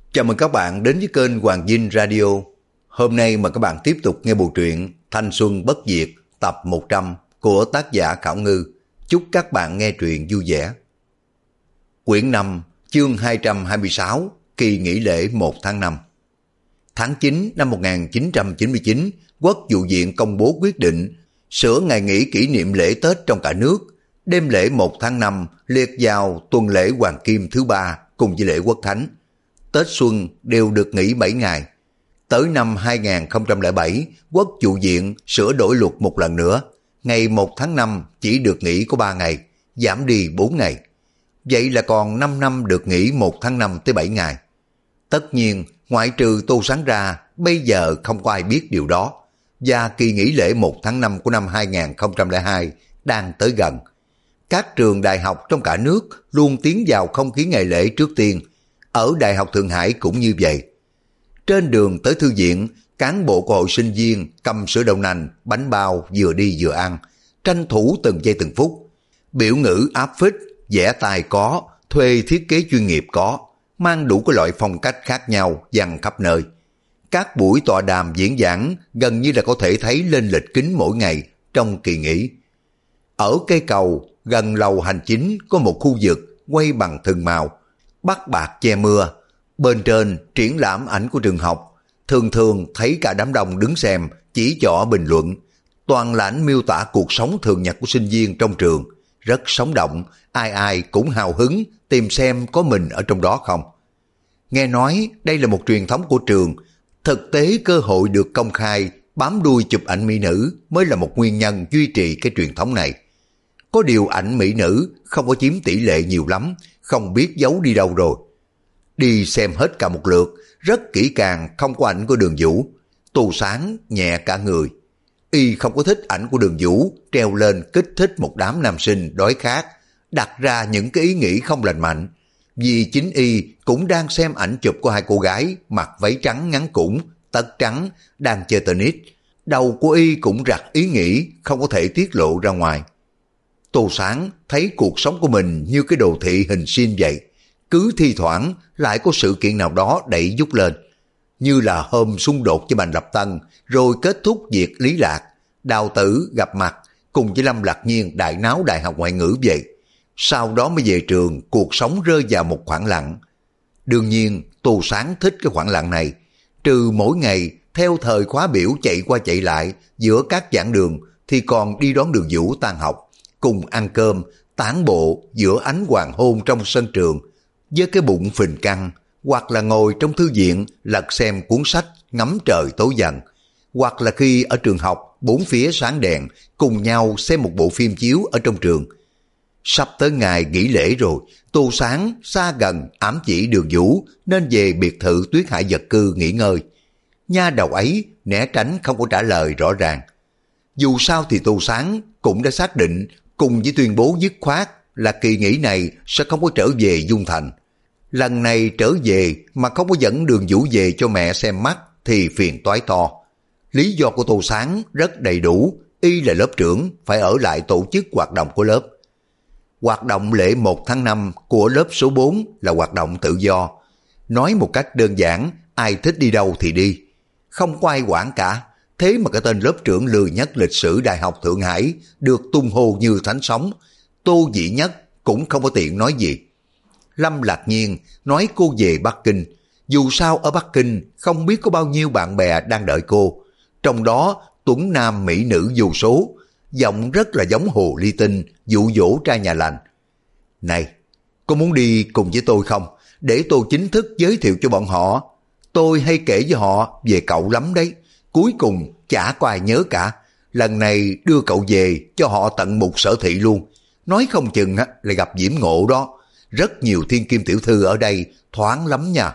Chào mừng các bạn đến với kênh Hoàng Dinh Radio. Hôm nay mời các bạn tiếp tục nghe bộ truyện Thanh Xuân Bất Diệt tập 100 của tác giả Khảo Ngư. Chúc các bạn nghe truyện vui vẻ. Quyển 5, chương 226, kỳ nghỉ lễ 1 tháng 5. Tháng 9 năm 1999, Quốc vụ viện công bố quyết định sửa ngày nghỉ kỷ niệm lễ Tết trong cả nước. Đêm lễ 1 tháng 5 liệt vào tuần lễ Hoàng Kim thứ 3 cùng với lễ Quốc Khánh. Tết Xuân đều được nghỉ 7 ngày. Tới năm 2007, Quốc vụ viện sửa đổi luật một lần nữa. Ngày 1 tháng 5 chỉ được nghỉ có 3 ngày, giảm đi 4 ngày. Vậy là còn 5 năm được nghỉ 1 tháng 5 tới 7 ngày. Tất nhiên, ngoại trừ Tô Sáng ra, bây giờ không có ai biết điều đó. Và kỳ nghỉ lễ 1 tháng 5 của năm 2002 đang tới gần. Các trường đại học trong cả nước luôn tiến vào không khí ngày lễ trước tiên. Ở Đại học Thượng Hải cũng như vậy. Trên đường tới thư viện, cán bộ của hội sinh viên cầm sữa đậu nành, bánh bao vừa đi vừa ăn, tranh thủ từng giây từng phút. Biểu ngữ áp phích, vẽ tài có, thuê thiết kế chuyên nghiệp có, mang đủ các loại phong cách khác nhau dằn khắp nơi. Các buổi tọa đàm diễn giảng gần như là có thể thấy lên lịch kính mỗi ngày trong kỳ nghỉ. Ở cây cầu gần lầu hành chính có một khu vực quay bằng thừng màu, bắt bạc che mưa. Bên trên triển lãm ảnh của trường học, thường thường thấy cả đám đông đứng xem, chỉ trỏ bình luận. Toàn là ảnh miêu tả cuộc sống thường nhật của sinh viên trong trường, rất sống động, ai ai cũng hào hứng tìm xem có mình ở trong đó không. Nghe nói đây là một truyền thống của trường, thực tế cơ hội được công khai bám đuôi chụp ảnh mỹ nữ mới là một nguyên nhân duy trì cái truyền thống này. Có điều ảnh mỹ nữ không có chiếm tỷ lệ nhiều lắm, không biết giấu đi đâu rồi. Đi xem hết cả một lượt, rất kỹ càng, không có ảnh của Đường Vũ. Tô Sáng nhẹ cả người. Y không có thích ảnh của Đường Vũ treo lên kích thích một đám nam sinh đói khát, đặt ra những cái ý nghĩ không lành mạnh. Vì chính Y cũng đang xem ảnh chụp của hai cô gái mặc váy trắng ngắn cũn, tất trắng, đang chơi tennis. Đầu của Y cũng rặt ý nghĩ không có thể tiết lộ ra ngoài. Tô Sáng thấy cuộc sống của mình như cái đồ thị hình sin vậy. Cứ thi thoảng lại có sự kiện nào đó đẩy dút lên. Như là hôm xung đột với Bành Lập Tân, rồi kết thúc việc Lý Lạc, Đào Tử gặp mặt, cùng với Lâm Lạc Nhiên đại náo đại học ngoại ngữ vậy. Sau đó mới về trường, cuộc sống rơi vào một khoảng lặng. Đương nhiên, Tô Sáng thích cái khoảng lặng này. Trừ mỗi ngày theo thời khóa biểu chạy qua chạy lại giữa các giảng đường, thì còn đi đón Đường Vũ tan học, cùng ăn cơm, tản bộ giữa ánh hoàng hôn trong sân trường, với cái bụng phình căng, hoặc là ngồi trong thư viện lật xem cuốn sách ngắm trời tối dần, hoặc là khi ở trường học bốn phía sáng đèn cùng nhau xem một bộ phim chiếu ở trong trường. Sắp tới ngày nghỉ lễ rồi, Tô Sáng xa gần ám chỉ Đường Vũ nên về biệt thự Tuyết Hải Vật Cư nghỉ ngơi. Nha đầu ấy né tránh không có trả lời rõ ràng. Dù sao thì Tô Sáng cũng đã xác định cùng với tuyên bố dứt khoát là kỳ nghỉ này sẽ không có trở về Dung Thành. Lần này trở về mà không có dẫn Đường Vũ về cho mẹ xem mắt thì phiền toái to. Lý do của Tô Sáng rất đầy đủ, Y là lớp trưởng phải ở lại tổ chức hoạt động của lớp. Hoạt động lễ 1 tháng 5 của lớp số 4 là hoạt động tự do. Nói một cách đơn giản, ai thích đi đâu thì đi. Không có ai quản cả. Thế mà cái tên lớp trưởng lười nhất lịch sử Đại học Thượng Hải được tung hô như thánh sống. Tô Dĩ Nhất cũng không có tiện nói gì. Lâm Lạc Nhiên nói cô về Bắc Kinh. Dù sao ở Bắc Kinh không biết có bao nhiêu bạn bè đang đợi cô. Trong đó tuấn nam mỹ nữ vô số. Giọng rất là giống hồ ly tinh, dụ dỗ trai nhà lành. Này, có muốn đi cùng với tôi không? Để tôi chính thức giới thiệu cho bọn họ. Tôi hay kể với họ về cậu lắm đấy. Cuối cùng chả có ai nhớ cả. Lần này đưa cậu về cho họ tận mục sở thị luôn. Nói không chừng là gặp diễm ngộ đó. Rất nhiều thiên kim tiểu thư ở đây, thoáng lắm nha.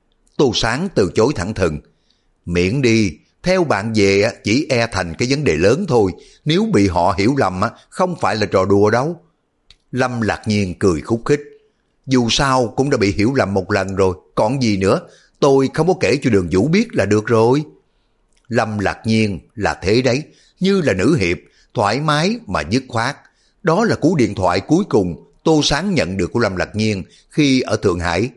Tô Sáng từ chối thẳng thừng. Miễn đi, theo bạn về chỉ e thành cái vấn đề lớn thôi. Nếu bị họ hiểu lầm không phải là trò đùa đâu. Lâm Lạc Nhiên cười khúc khích. Dù sao cũng đã bị hiểu lầm một lần rồi, còn gì nữa. Tôi không có kể cho Đường Vũ biết là được rồi. Lâm Lạc Nhiên là thế đấy, như là nữ hiệp, thoải mái mà dứt khoát. Đó là cú điện thoại cuối cùng Tô Sáng nhận được của Lâm Lạc Nhiên khi ở Thượng Hải.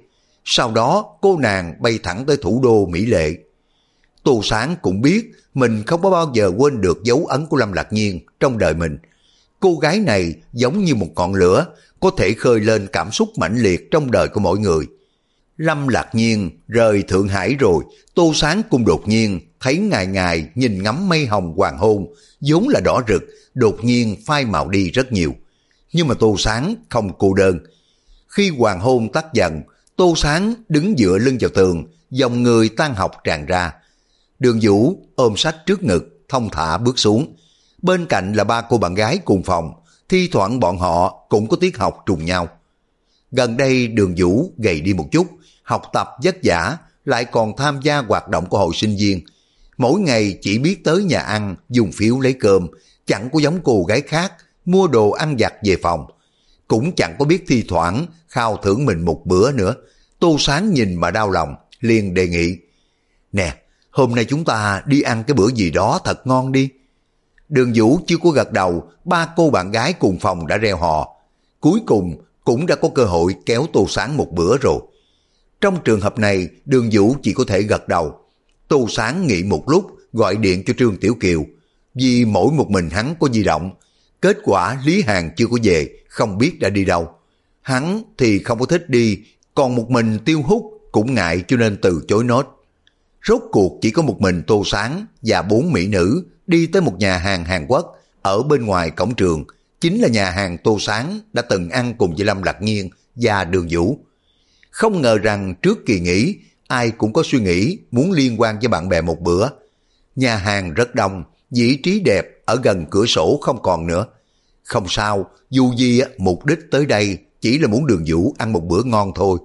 Sau đó cô nàng bay thẳng tới thủ đô mỹ lệ. Tô Sáng cũng biết mình không có bao giờ quên được dấu ấn của Lâm Lạc Nhiên trong đời mình. Cô gái này giống như một ngọn lửa, có thể khơi lên cảm xúc mãnh liệt trong đời của mỗi người. Lâm Lạc Nhiên rời Thượng Hải rồi, Tô Sáng cũng đột nhiên thấy ngày ngày nhìn ngắm mây hồng hoàng hôn, vốn là đỏ rực, đột nhiên phai màu đi rất nhiều. Nhưng mà Tô Sáng không cô đơn. Khi hoàng hôn tắt dần, Tô Sáng đứng dựa lưng vào tường, dòng người tan học tràn ra. Đường Vũ ôm sách trước ngực, thong thả bước xuống. Bên cạnh là ba cô bạn gái cùng phòng, thi thoảng bọn họ cũng có tiết học trùng nhau. Gần đây Đường Vũ gầy đi một chút, học tập vất vả, lại còn tham gia hoạt động của hội sinh viên. Mỗi ngày chỉ biết tới nhà ăn, dùng phiếu lấy cơm, chẳng có giống cô gái khác, mua đồ ăn vặt về phòng. Cũng chẳng có biết thi thoảng khao thưởng mình một bữa nữa. Tô Sáng nhìn mà đau lòng, liền đề nghị: "Nè, hôm nay chúng ta đi ăn cái bữa gì đó thật ngon đi." Đường Vũ chưa có gật đầu, ba cô bạn gái cùng phòng đã reo hò. Cuối cùng cũng đã có cơ hội kéo Tô Sáng một bữa rồi. Trong trường hợp này, Đường Vũ chỉ có thể gật đầu. Tô Sáng nghĩ một lúc, gọi điện cho Trương Tiểu Kiều. Vì mỗi một mình hắn có di động. Kết quả Lý Hàn chưa có về, không biết đã đi đâu. Hắn thì không có thích đi, còn một mình Tiêu Hút cũng ngại cho nên từ chối nốt. Rốt cuộc chỉ có một mình Tô Sáng và 4 mỹ nữ đi tới một nhà hàng Hàn Quốc ở bên ngoài cổng trường, chính là nhà hàng Tô Sáng đã từng ăn cùng với Lâm Lạc Nhiên và Đường Vũ. Không ngờ rằng trước kỳ nghỉ, ai cũng có suy nghĩ muốn liên quan với bạn bè một bữa. Nhà hàng rất đông, vị trí đẹp, ở gần cửa sổ không còn nữa. Không sao, dù gì mục đích tới đây chỉ là muốn Đường Vũ ăn một bữa ngon thôi.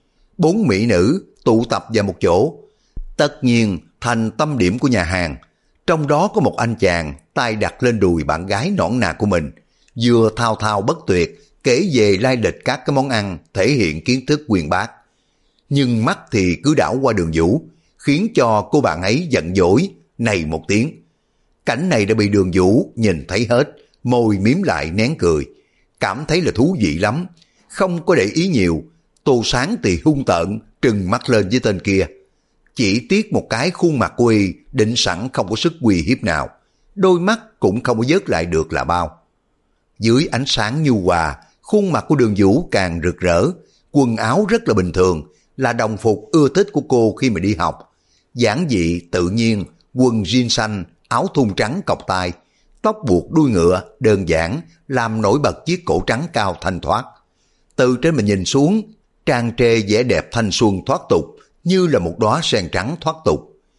4 mỹ nữ tụ tập vào một chỗ, tất nhiên thành tâm điểm của nhà hàng. Trong đó có một anh chàng tay đặt lên đùi bạn gái nõn nà của mình, vừa thao thao bất tuyệt kể về lai lịch các cái món ăn, thể hiện kiến thức uyên bác. Nhưng mắt thì cứ đảo qua Đường Vũ, khiến cho cô bạn ấy giận dỗi này một tiếng. Cảnh này đã bị Đường Vũ nhìn thấy hết, môi miếm lại nén cười, cảm thấy là thú vị lắm. Không có để ý nhiều, Tô Sáng thì hung tợn trừng mắt lên với tên kia. Chỉ tiếc một cái khuôn mặt của y định sẵn không có sức uy hiếp nào, đôi mắt cũng không có vớt lại được là bao. Dưới ánh sáng nhu hòa, khuôn mặt của Đường Vũ càng rực rỡ, quần áo rất là bình thường, là đồng phục ưa thích của cô khi mà đi học. Giản dị tự nhiên, quần jean xanh, áo thun trắng cộc tai, tóc buộc đuôi ngựa đơn giản, làm nổi bật chiếc cổ trắng cao thanh thoát. Từ trên mình nhìn xuống, trang trề vẻ đẹp thanh xuân thoát tục, như là một đóa sen trắng thoát tục.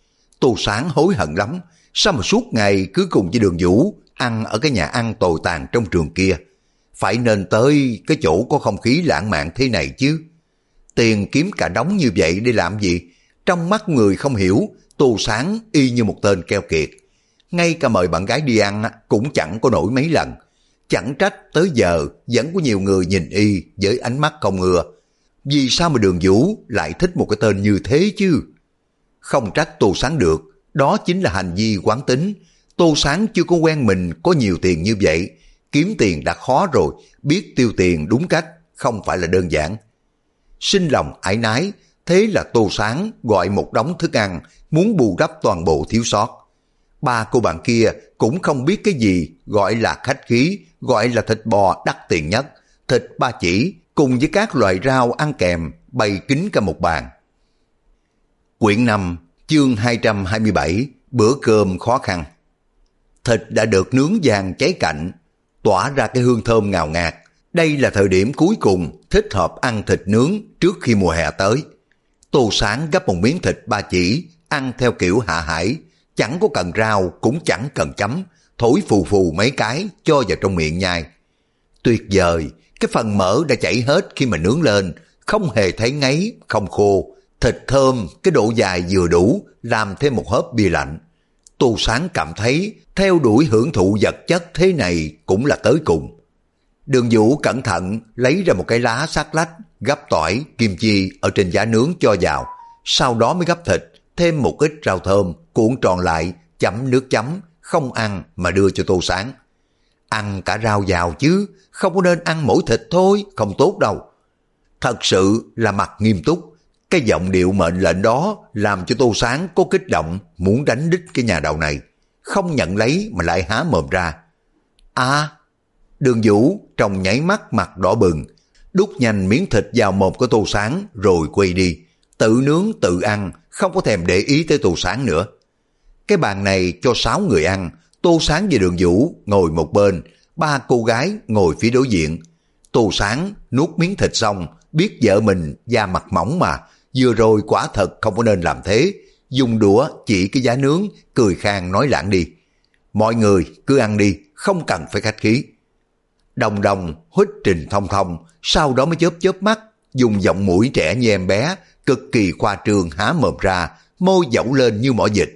Tô Sáng hối hận lắm, sao mà suốt ngày cứ cùng với Đường Vũ ăn ở cái nhà ăn tồi tàn trong trường kia. Phải nên tới cái chỗ có không khí lãng mạn thế này chứ. Tiền kiếm cả đống như vậy để làm gì? Trong mắt người không hiểu, Tô Sáng y như một tên keo kiệt. Ngay cả mời bạn gái đi ăn cũng chẳng có nổi mấy lần. Chẳng trách tới giờ vẫn có nhiều người nhìn y với ánh mắt không ưa. Vì sao mà Đường Vũ lại thích một cái tên như thế chứ? Không trách Tô Sáng được, đó chính là hành vi quán tính. Tô Sáng chưa có quen mình có nhiều tiền như vậy, kiếm tiền đã khó rồi, biết tiêu tiền đúng cách không phải là đơn giản. Sinh lòng ái nái, thế là Tô Sáng gọi một đống thức ăn, muốn bù đắp toàn bộ thiếu sót. Ba cô bạn kia cũng không biết cái gì gọi là khách khí, gọi là thịt bò đắt tiền nhất, thịt ba chỉ cùng với các loại rau ăn kèm bày kín cả một bàn. Quyển 5, chương 227, bữa cơm khó khăn. Thịt đã được nướng vàng cháy cạnh, tỏa ra cái hương thơm ngào ngạt. Đây là thời điểm cuối cùng thích hợp ăn thịt nướng trước khi mùa hè tới. Tô Sáng gấp một miếng thịt ba chỉ, ăn theo kiểu hạ hải, chẳng có cần rau cũng chẳng cần chấm, thổi phù phù mấy cái cho vào trong miệng nhai. Tuyệt vời, cái phần mỡ đã chảy hết khi mà nướng lên, không hề thấy ngấy, không khô, thịt thơm, cái độ dài vừa đủ, làm thêm một hớp bia lạnh. Tô Sáng cảm thấy theo đuổi hưởng thụ vật chất thế này cũng là tới cùng. Đường Vũ cẩn thận lấy ra một cái lá sắc lách, gấp tỏi, kim chi ở trên giá nướng cho vào, sau đó mới gấp thịt, thêm một ít rau thơm, cuộn tròn lại, chấm nước chấm, không ăn mà đưa cho Tô Sáng. Ăn cả rau vào chứ, không có nên ăn mỗi thịt thôi, không tốt đâu. Thật sự là mặt nghiêm túc, Cái giọng điệu mệnh lệnh đó làm cho Tô Sáng có kích động muốn đánh đích cái nhà đầu này. Không nhận lấy mà lại há mồm ra. À, Đường Vũ trong nháy mắt mặt đỏ bừng, đút nhanh miếng thịt vào mồm của Tô Sáng rồi quay đi. Tự nướng tự ăn, không có thèm để ý tới Tô Sáng nữa. Cái bàn này cho 6 người ăn, Tô Sáng và Đường Vũ ngồi một bên, 3 cô gái ngồi phía đối diện. Tô Sáng nuốt miếng thịt xong, biết vợ mình da mặt mỏng mà, vừa rồi quả thật không có nên làm thế, dùng đũa chỉ cái giá nướng, cười khang nói lảng đi. Mọi người cứ ăn đi, không cần phải khách khí. Đồng Đồng hít Trình Thông Thông, sau đó mới chớp chớp mắt, dùng giọng mũi trẻ như em bé, cực kỳ khoa trương há mồm ra, môi dẫu lên như mỏ vịt.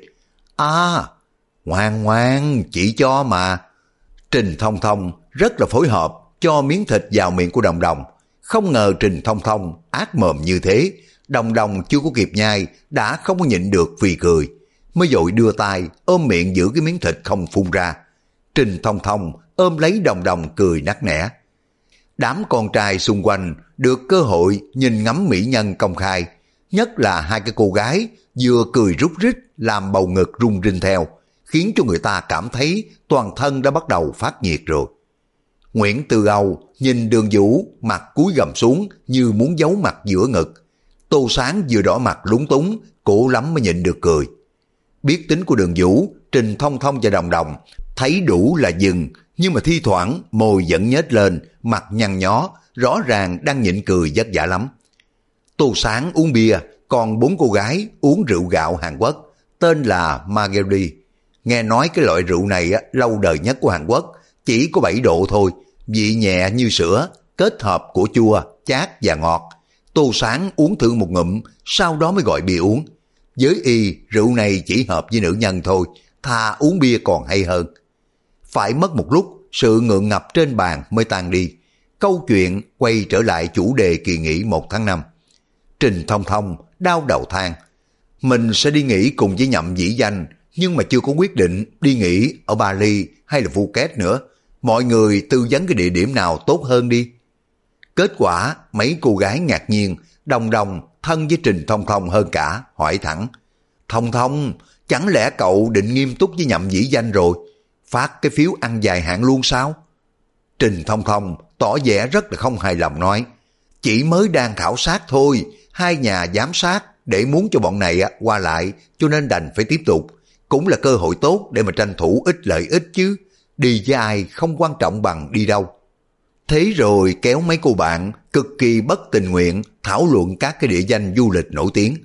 À, ngoan ngoan, chỉ cho mà. Trình Thông Thông rất là phối hợp, cho miếng thịt vào miệng của Đồng Đồng. Không ngờ Trình Thông Thông ác mồm như thế, Đồng Đồng chưa có kịp nhai, đã không có nhịn được vì cười. Mới vội đưa tay, ôm miệng giữ cái miếng thịt không phun ra. Trình Thông Thông ôm lấy Đồng Đồng cười nắc nẻ. Đám con trai xung quanh được cơ hội nhìn ngắm mỹ nhân công khai, nhất là 2 cái cô gái vừa cười rút rít làm bầu ngực rung rinh theo, khiến cho người ta cảm thấy toàn thân đã bắt đầu phát nhiệt rồi. Nguyễn Tư Âu nhìn Đường Vũ mặt cúi gằm xuống như muốn giấu mặt giữa ngực. Tô Sáng vừa đỏ mặt lúng túng, cổ lắm mới nhịn được cười. Biết tính của Đường Vũ, Trình Thông Thông và Đồng Đồng thấy đủ là dừng, nhưng mà thi thoảng môi vẫn nhếch lên, mặt nhăn nhó, rõ ràng đang nhịn cười vất vả lắm. Tô Sáng uống bia, còn 4 cô gái uống rượu gạo Hàn Quốc, tên là Margery. Nghe nói cái loại rượu này lâu đời nhất của Hàn Quốc, chỉ có 7 độ thôi, vị nhẹ như sữa, kết hợp của chua, chát và ngọt. Tô Sáng uống thử một ngụm, sau đó mới gọi bia uống. Với y, rượu này chỉ hợp với nữ nhân thôi, thà uống bia còn hay hơn. Phải mất một lúc, sự ngượng ngập trên bàn mới tan đi. Câu chuyện quay trở lại chủ đề kỳ nghỉ 1 tháng 5. Trình Thông Thông đau đầu than. Mình sẽ đi nghỉ cùng với Nhậm Vĩ Danh, nhưng mà chưa có quyết định đi nghỉ ở Bali hay là Phuket nữa. Mọi người tư vấn cái địa điểm nào tốt hơn đi. Kết quả mấy cô gái ngạc nhiên, Đồng Đồng thân với Trình Thông Thông hơn cả, hỏi thẳng. Thông Thông, chẳng lẽ cậu định nghiêm túc với Nhậm Vĩ Danh rồi? Phát cái phiếu ăn dài hạn luôn sao? Trình Thông Thông tỏ vẻ rất là không hài lòng nói. Chỉ mới đang khảo sát thôi, 2 nhà giám sát để muốn cho bọn này qua lại, cho nên đành phải tiếp tục. Cũng là cơ hội tốt để mà tranh thủ ít lợi ích chứ. Đi với ai không quan trọng bằng đi đâu. Thế rồi kéo mấy cô bạn cực kỳ bất tình nguyện thảo luận các cái địa danh du lịch nổi tiếng.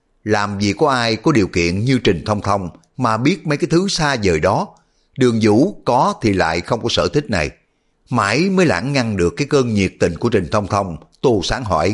Làm gì có ai có điều kiện như Trình Thông Thông mà biết mấy cái thứ xa vời đó. Đường Vũ có thì lại không có sở thích này. Mãi mới lãng ngăn được cái cơn nhiệt tình của Trình Thông Thông. Tô Sáng hỏi,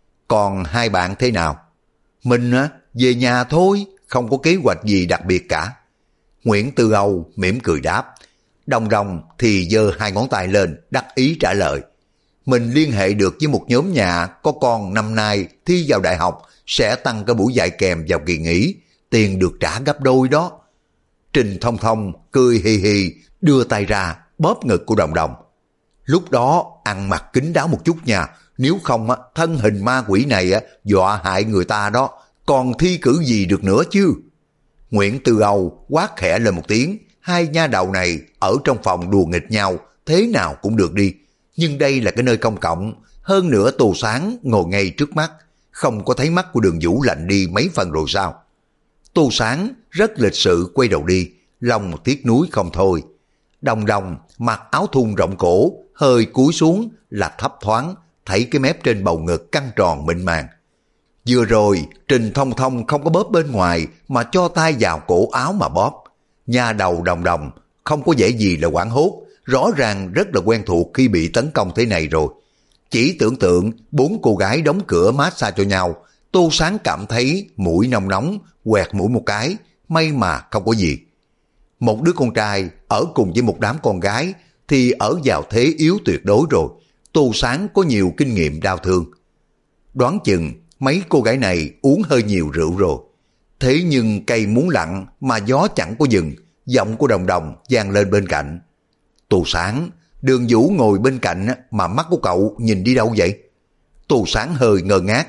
còn 2 bạn thế nào? Mình về nhà thôi, không có kế hoạch gì đặc biệt cả. Nguyễn Tư Âu mỉm cười đáp. Đồng Đồng thì giơ 2 ngón tay lên, đắc ý trả lời. Mình liên hệ được với một nhóm nhà có con năm nay thi vào đại học, sẽ tăng cái buổi dạy kèm vào kỳ nghỉ, tiền được trả gấp đôi đó. Trình Thông Thông cười hì hì, đưa tay ra, bóp ngực của Đồng Đồng. Lúc đó ăn mặc kín đáo một chút nha, nếu không thân hình ma quỷ này dọa hại người ta đó, còn thi cử gì được nữa chứ. Nguyễn Tư Âu quát khẽ lên một tiếng, 2 nha đầu này ở trong phòng đùa nghịch nhau, thế nào cũng được đi. Nhưng đây là cái nơi công cộng, hơn nữa Tô Sáng ngồi ngay trước mắt, không có thấy mắt của Đường Vũ lạnh đi mấy phần rồi sao? Tô Sáng rất lịch sự quay đầu đi, lòng tiếc nuối không thôi. Đồng Đồng mặc áo thun rộng cổ, hơi cúi xuống là thấp thoáng, thấy cái mép trên bầu ngực căng tròn mịn màng. Vừa rồi Trình Thông Thông không có bóp bên ngoài mà cho tay vào cổ áo mà bóp. Nha đầu Đồng Đồng không có vẻ gì là hoảng hốt, rõ ràng rất là quen thuộc khi bị tấn công thế này rồi. Chỉ tưởng tượng 4 cô gái đóng cửa massage cho nhau, Tô Sáng cảm thấy mũi nóng nóng, quẹt mũi một cái, may mà không có gì. Một đứa con trai ở cùng với một đám con gái thì ở vào thế yếu tuyệt đối rồi. Tô Sáng có nhiều kinh nghiệm đau thương. Đoán chừng mấy cô gái này uống hơi nhiều rượu rồi. Thế nhưng cây muốn lặng mà gió chẳng có dừng, giọng của Đồng Đồng vang lên bên cạnh. Tô Sáng, Đường Vũ ngồi bên cạnh mà mắt của cậu nhìn đi đâu vậy? Tô Sáng hơi ngơ ngác,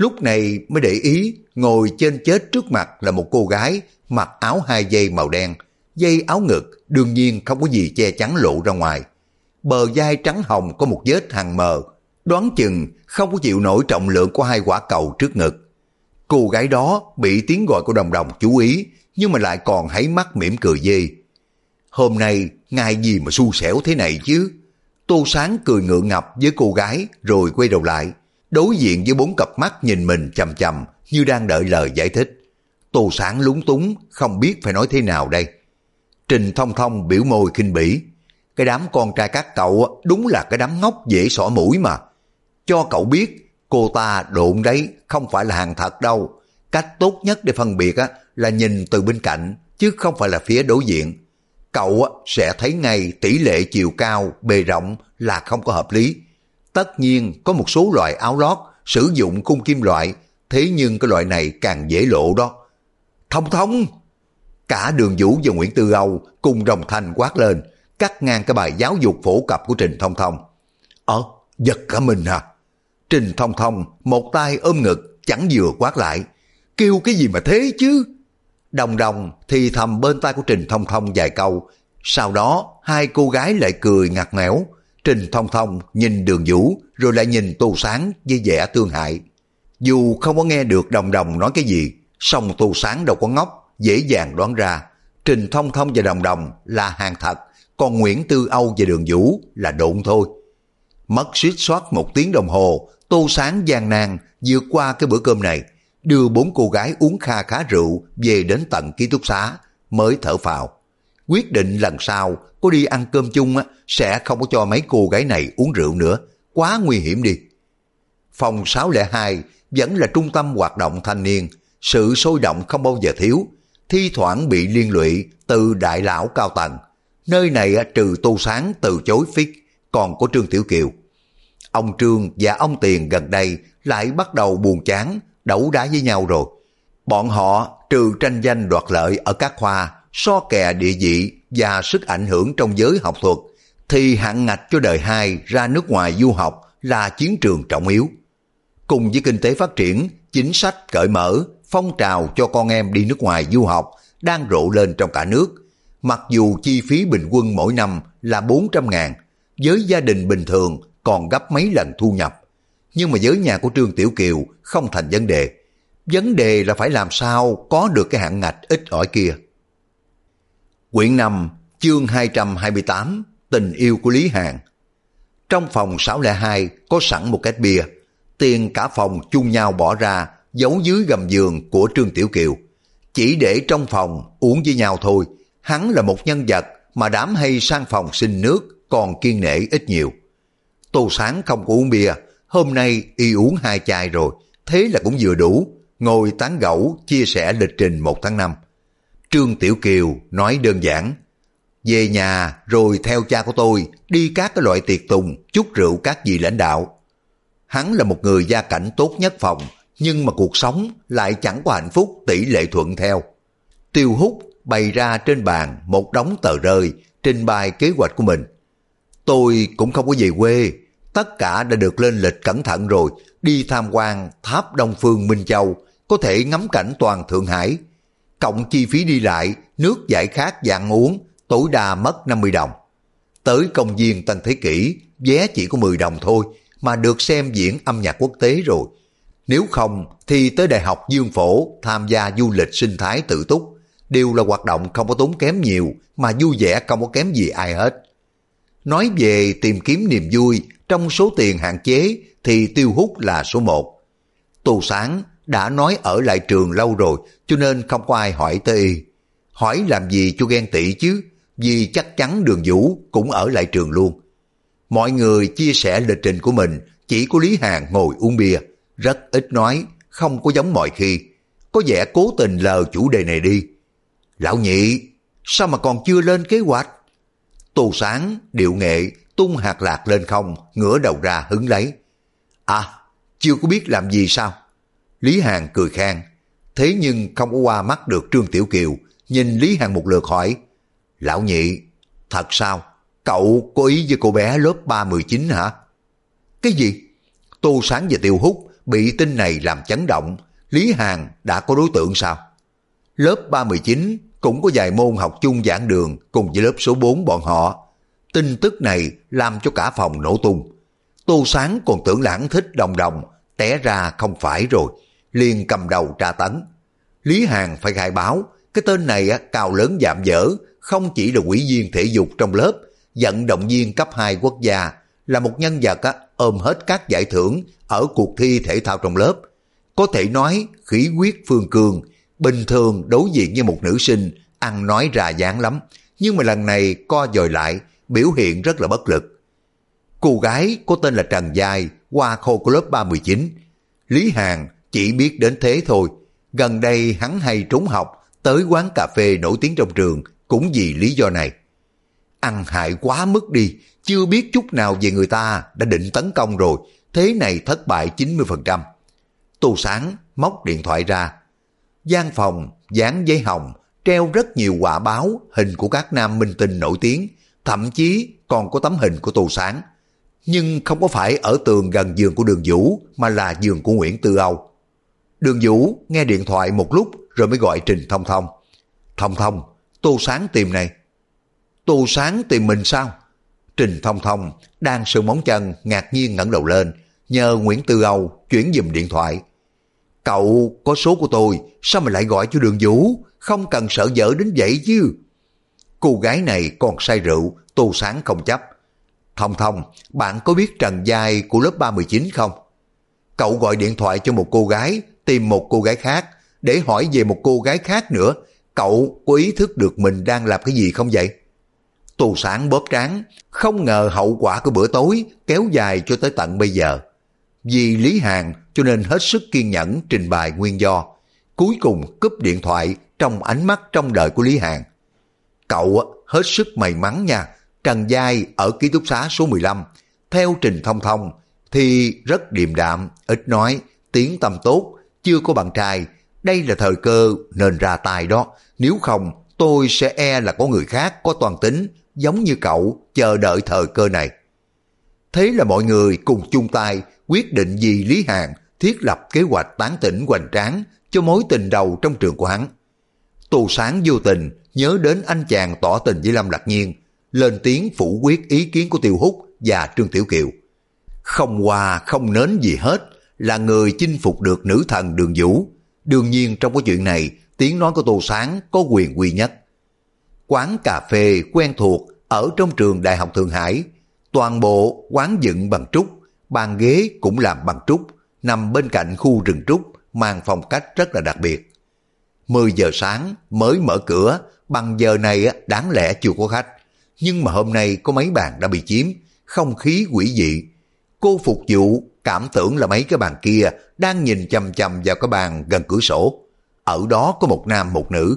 Lúc này mới để ý ngồi trên chết trước mặt là một cô gái mặc áo 2 dây màu đen, dây áo ngực đương nhiên không có gì che chắn lộ ra ngoài. Bờ vai trắng hồng có một vết hằn mờ, đoán chừng không có chịu nổi trọng lượng của 2 quả cầu trước ngực. Cô gái đó bị tiếng gọi của Đồng Đồng chú ý, nhưng mà lại còn háy mắt mỉm cười dê. Hôm nay ngày gì mà xui xẻo thế này chứ? Tô Sáng cười ngượng ngập với cô gái rồi quay đầu lại, đối diện với 4 cặp mắt nhìn mình chằm chằm như đang đợi lời giải thích. Tô Sáng lúng túng không biết phải nói thế nào đây. Trình Thông Thông biểu môi khinh bỉ. Cái đám con trai các cậu đúng là cái đám ngốc dễ xỏ mũi mà. Cho cậu biết cô ta độn đấy, không phải là hàng thật đâu. Cách tốt nhất để phân biệt là nhìn từ bên cạnh chứ không phải là phía đối diện. Cậu sẽ thấy ngay tỷ lệ chiều cao, bề rộng là không có hợp lý. Tất nhiên có một số loại áo lót sử dụng khung kim loại, thế nhưng cái loại này càng dễ lộ đó. Thông Thông! Cả Đường Vũ và Nguyễn Tư Âu cùng đồng thanh quát lên, cắt ngang cái bài giáo dục phổ cập của Trình Thông Thông. Giật cả mình à? Trình Thông Thông một tay ôm ngực chẳng vừa quát lại. Kêu cái gì mà thế chứ? Đồng Đồng thì thầm bên tai của Trình Thông Thông vài câu, sau đó 2 cô gái lại cười ngặt nghẽo. Trình Thông Thông nhìn Đường Vũ rồi lại nhìn Tô Sáng với vẻ thương hại. Dù không có nghe được Đồng Đồng nói cái gì, song Tô Sáng đâu có ngốc, dễ dàng đoán ra Trình Thông Thông và Đồng Đồng là hàng thật, còn Nguyễn Tư Âu và Đường Vũ là độn thôi. Mất suýt soát 1 tiếng đồng hồ, Tô Sáng gian nan vượt qua cái bữa cơm này, đưa 4 cô gái uống kha khá rượu về đến tận ký túc xá, mới thở phào. Quyết định lần sau có đi ăn cơm chung sẽ không có cho mấy cô gái này uống rượu nữa, quá nguy hiểm đi. Phòng 602 vẫn là trung tâm hoạt động thanh niên, sự sôi động không bao giờ thiếu, thi thoảng bị liên lụy từ đại lão cao tầng. Nơi này trừ Tô Sáng từ chối phích, còn có Trương Tiểu Kiều. Ông Trương và ông Tiền gần đây lại bắt đầu buồn chán, đấu đá với nhau rồi. Bọn họ trừ tranh giành đoạt lợi ở các khoa, so kè địa vị và sức ảnh hưởng trong giới học thuật, thì hạn ngạch cho đời 2 ra nước ngoài du học là chiến trường trọng yếu. Cùng với kinh tế phát triển, chính sách cởi mở, phong trào cho con em đi nước ngoài du học đang rộ lên trong cả nước. Mặc dù chi phí bình quân mỗi năm là 400.000, với gia đình bình thường còn gấp mấy lần thu nhập. Nhưng mà với nhà của Trương Tiểu Kiều không thành vấn đề. Vấn đề là phải làm sao có được cái hạn ngạch ít ỏi kia. Quyển 5, chương 228, tình yêu của Lý Hàn. Trong phòng 602 có sẵn một cái bia, tiền cả phòng chung nhau bỏ ra, giấu dưới gầm giường của Trương Tiểu Kiều. Chỉ để trong phòng uống với nhau thôi, hắn là một nhân vật mà đám hay sang phòng xin nước còn kiêng nể ít nhiều. Tô Sáng không có uống bia, hôm nay y uống 2 chai rồi, thế là cũng vừa đủ, ngồi tán gẫu chia sẻ lịch trình 1 tháng 5. Trương Tiểu Kiều nói đơn giản, về nhà rồi theo cha của tôi đi các cái loại tiệc tùng, chúc rượu các vị lãnh đạo. Hắn là một người gia cảnh tốt nhất phòng, nhưng mà cuộc sống lại chẳng có hạnh phúc tỷ lệ thuận theo. Tiêu Hút bày ra trên bàn một đống tờ rơi, trình bày kế hoạch của mình. Tôi cũng không có về quê, tất cả đã được lên lịch cẩn thận rồi, đi tham quan tháp Đông Phương Minh Châu, có thể ngắm cảnh toàn Thượng Hải. Cộng chi phí đi lại, nước giải khát và ăn uống, tối đa mất 50 đồng. Tới công viên Tân Thế Kỷ, vé chỉ có 10 đồng thôi, mà được xem diễn âm nhạc quốc tế rồi. Nếu không thì tới Đại học Dương Phổ tham gia du lịch sinh thái tự túc, đều là hoạt động không có tốn kém nhiều mà vui vẻ không có kém gì ai hết. Nói về tìm kiếm niềm vui trong số tiền hạn chế thì Tiêu Hút là số 1. Tô Sáng đã nói ở lại trường lâu rồi cho nên không có ai hỏi tới y. Hỏi làm gì cho ghen tị chứ, vì chắc chắn Đường Vũ cũng ở lại trường luôn. Mọi người chia sẻ lịch trình của mình, chỉ có Lý Hàn ngồi uống bia, rất ít nói, không có giống mọi khi. Có vẻ cố tình lờ chủ đề này đi. Lão Nhị, sao mà còn chưa lên kế hoạch? Tô Sáng điệu nghệ tung hạt lạc lên không, ngửa đầu ra hứng lấy. À, chưa có biết làm gì sao? Lý Hàn cười khan, thế nhưng không có qua mắt được Trương Tiểu Kiều, nhìn Lý Hàn một lượt hỏi. Lão Nhị, thật sao? Cậu có ý với cô bé lớp 319 hả? Cái gì? Tô Sáng và Tiêu Hút bị tin này làm chấn động, Lý Hàn đã có đối tượng sao? Lớp 39 cũng có vài môn học chung giảng đường cùng với lớp số 4 bọn họ. Tin tức này làm cho cả phòng nổ tung. Tô Sáng còn tưởng Lãng thích Đồng Đồng, té ra không phải rồi, liền cầm đầu tra tấn. Lý Hàn phải khai báo, cái tên này cao lớn dạm dở, không chỉ là ủy viên thể dục trong lớp, vận động viên cấp 2 quốc gia, là một nhân vật ôm hết các giải thưởng ở cuộc thi thể thao trong lớp. Có thể nói khí huyết phương cương, bình thường đối diện với một nữ sinh, ăn nói ra dáng lắm, nhưng mà lần này co dời lại, biểu hiện rất là bất lực. Cô gái có tên là Trần Giai, hoa khôi của lớp 39. Lý Hàn chỉ biết đến thế thôi. Gần đây hắn hay trốn học, tới quán cà phê nổi tiếng trong trường, cũng vì lý do này. Ăn hại quá mức đi, chưa biết chút nào về người ta đã định tấn công rồi, thế này thất bại 90%. Tô Sáng móc điện thoại ra. Gian phòng dán giấy hồng, treo rất nhiều quả báo, hình của các nam minh tinh nổi tiếng, thậm chí còn có tấm hình của Tô Sáng. Nhưng không có phải ở tường gần giường của Đường Vũ, mà là giường của Nguyễn Tư Âu. Đường Vũ nghe điện thoại một lúc rồi mới gọi Trình Thông Thông. Thông Thông, Tô Sáng tìm này. Tô Sáng tìm mình sao? Trình Thông Thông đang sờ móng chân ngạc nhiên ngẩng đầu lên, nhờ Nguyễn Tư Âu chuyển giùm điện thoại. Cậu có số của tôi, sao mà lại gọi cho Đường Vũ, không cần sợ dở đến vậy chứ. Cô gái này còn say rượu, Tô Sáng không chấp. Thông Thông, bạn có biết Trần Giai của lớp 39 không? Cậu gọi điện thoại cho một cô gái, tìm một cô gái khác, để hỏi về một cô gái khác nữa. Cậu có ý thức được mình đang làm cái gì không vậy? Tô Sáng bóp trán, không ngờ hậu quả của bữa tối kéo dài cho tới tận bây giờ. Vì Lý Hàn cho nên hết sức kiên nhẫn trình bày nguyên do. Cuối cùng cúp điện thoại trong ánh mắt trong đời của Lý Hàn. Cậu hết sức may mắn nha, Trần Giai ở ký túc xá số 15. Theo Trình Thông Thông thì rất điềm đạm, ít nói, tiếng tăm tốt, chưa có bạn trai. Đây là thời cơ nên ra tay đó, nếu không tôi sẽ là có người khác có toàn tính giống như cậu chờ đợi thời cơ này. Thế là mọi người cùng chung tay quyết định vì Lý Hàn thiết lập kế hoạch tán tỉnh hoành tráng cho mối tình đầu trong trường của hắn. Tô Sáng vô tình nhớ đến anh chàng tỏ tình với Lâm Lạc Nhiên, lên tiếng phủ quyết ý kiến của Tiêu Húc và Trương Tiểu Kiều. Không hoa không nến gì hết, là người chinh phục được nữ thần Đường Vũ. Đương nhiên trong cái chuyện này, tiếng nói của Tô Sáng có quyền quy nhất. Quán cà phê quen thuộc ở trong trường Đại học Thượng Hải, toàn bộ quán dựng bằng trúc, bàn ghế cũng làm bằng trúc, nằm bên cạnh khu rừng trúc, mang phong cách rất là đặc biệt. 10 giờ sáng mới mở cửa, bằng giờ này đáng lẽ chưa có khách, nhưng mà hôm nay có mấy bàn đã bị chiếm, không khí quỷ dị. Cô phục vụ cảm tưởng là mấy cái bàn kia đang nhìn chằm chằm vào cái bàn gần cửa sổ. Ở đó có một nam một nữ.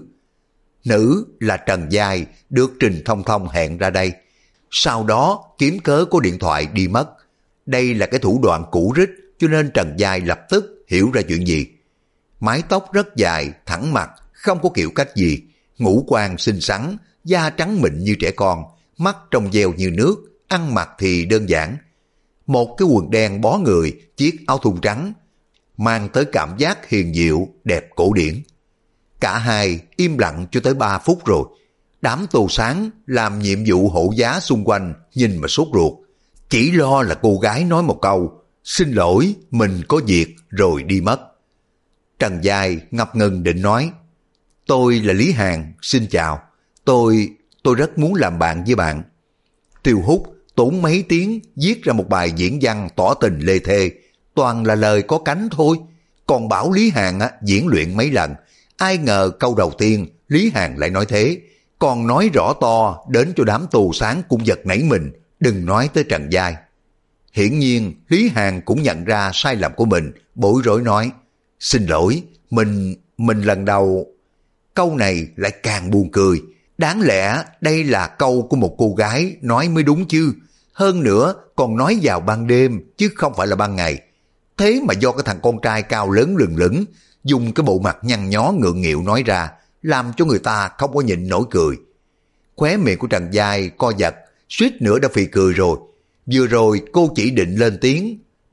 Nữ là Trần Giai, được Trình Thông Thông hẹn ra đây. Sau đó kiếm cớ có điện thoại đi mất. Đây là cái thủ đoạn cũ rích, cho nên Trần Giai lập tức hiểu ra chuyện gì. Mái tóc rất dài, thẳng mặt, không có kiểu cách gì. Ngũ quan xinh xắn, da trắng mịn như trẻ con, mắt trong veo như nước, ăn mặc thì đơn giản. Một cái quần đen bó người, chiếc áo thun trắng, mang tới cảm giác hiền diệu, đẹp cổ điển. Cả hai im lặng cho tới 3 phút rồi. Đám Tô Sáng làm nhiệm vụ hộ giá xung quanh, nhìn mà sốt ruột. Chỉ lo là cô gái nói một câu, xin lỗi, mình có việc, rồi đi mất. Trần Giai ngập ngừng định nói, tôi là Lý Hàn, xin chào, tôi rất muốn làm bạn với bạn. Tiêu Húc tốn mấy tiếng viết ra một bài diễn văn tỏ tình lê thê, toàn là lời có cánh thôi, còn bảo Lý Hàn diễn luyện mấy lần. Ai ngờ câu đầu tiên Lý Hàn lại nói thế, còn nói rõ to đến cho đám Tô Sáng cũng giật nảy mình, đừng nói tới Trần Giai. Hiển nhiên Lý Hàn cũng nhận ra sai lầm của mình, bối rối nói, xin lỗi, mình lần đầu. Câu này lại càng buồn cười, đáng lẽ đây là câu của một cô gái nói mới đúng chứ, hơn nữa còn nói vào ban đêm chứ không phải là ban ngày. Thế mà do cái thằng con trai cao lớn lừng lững, dùng cái bộ mặt nhăn nhó ngượng nghịu nói ra, làm cho người ta không có nhịn nổi cười. Khóe miệng của Trần Giai co giật, suýt nữa đã phì cười rồi. Vừa rồi cô chỉ định lên tiếng,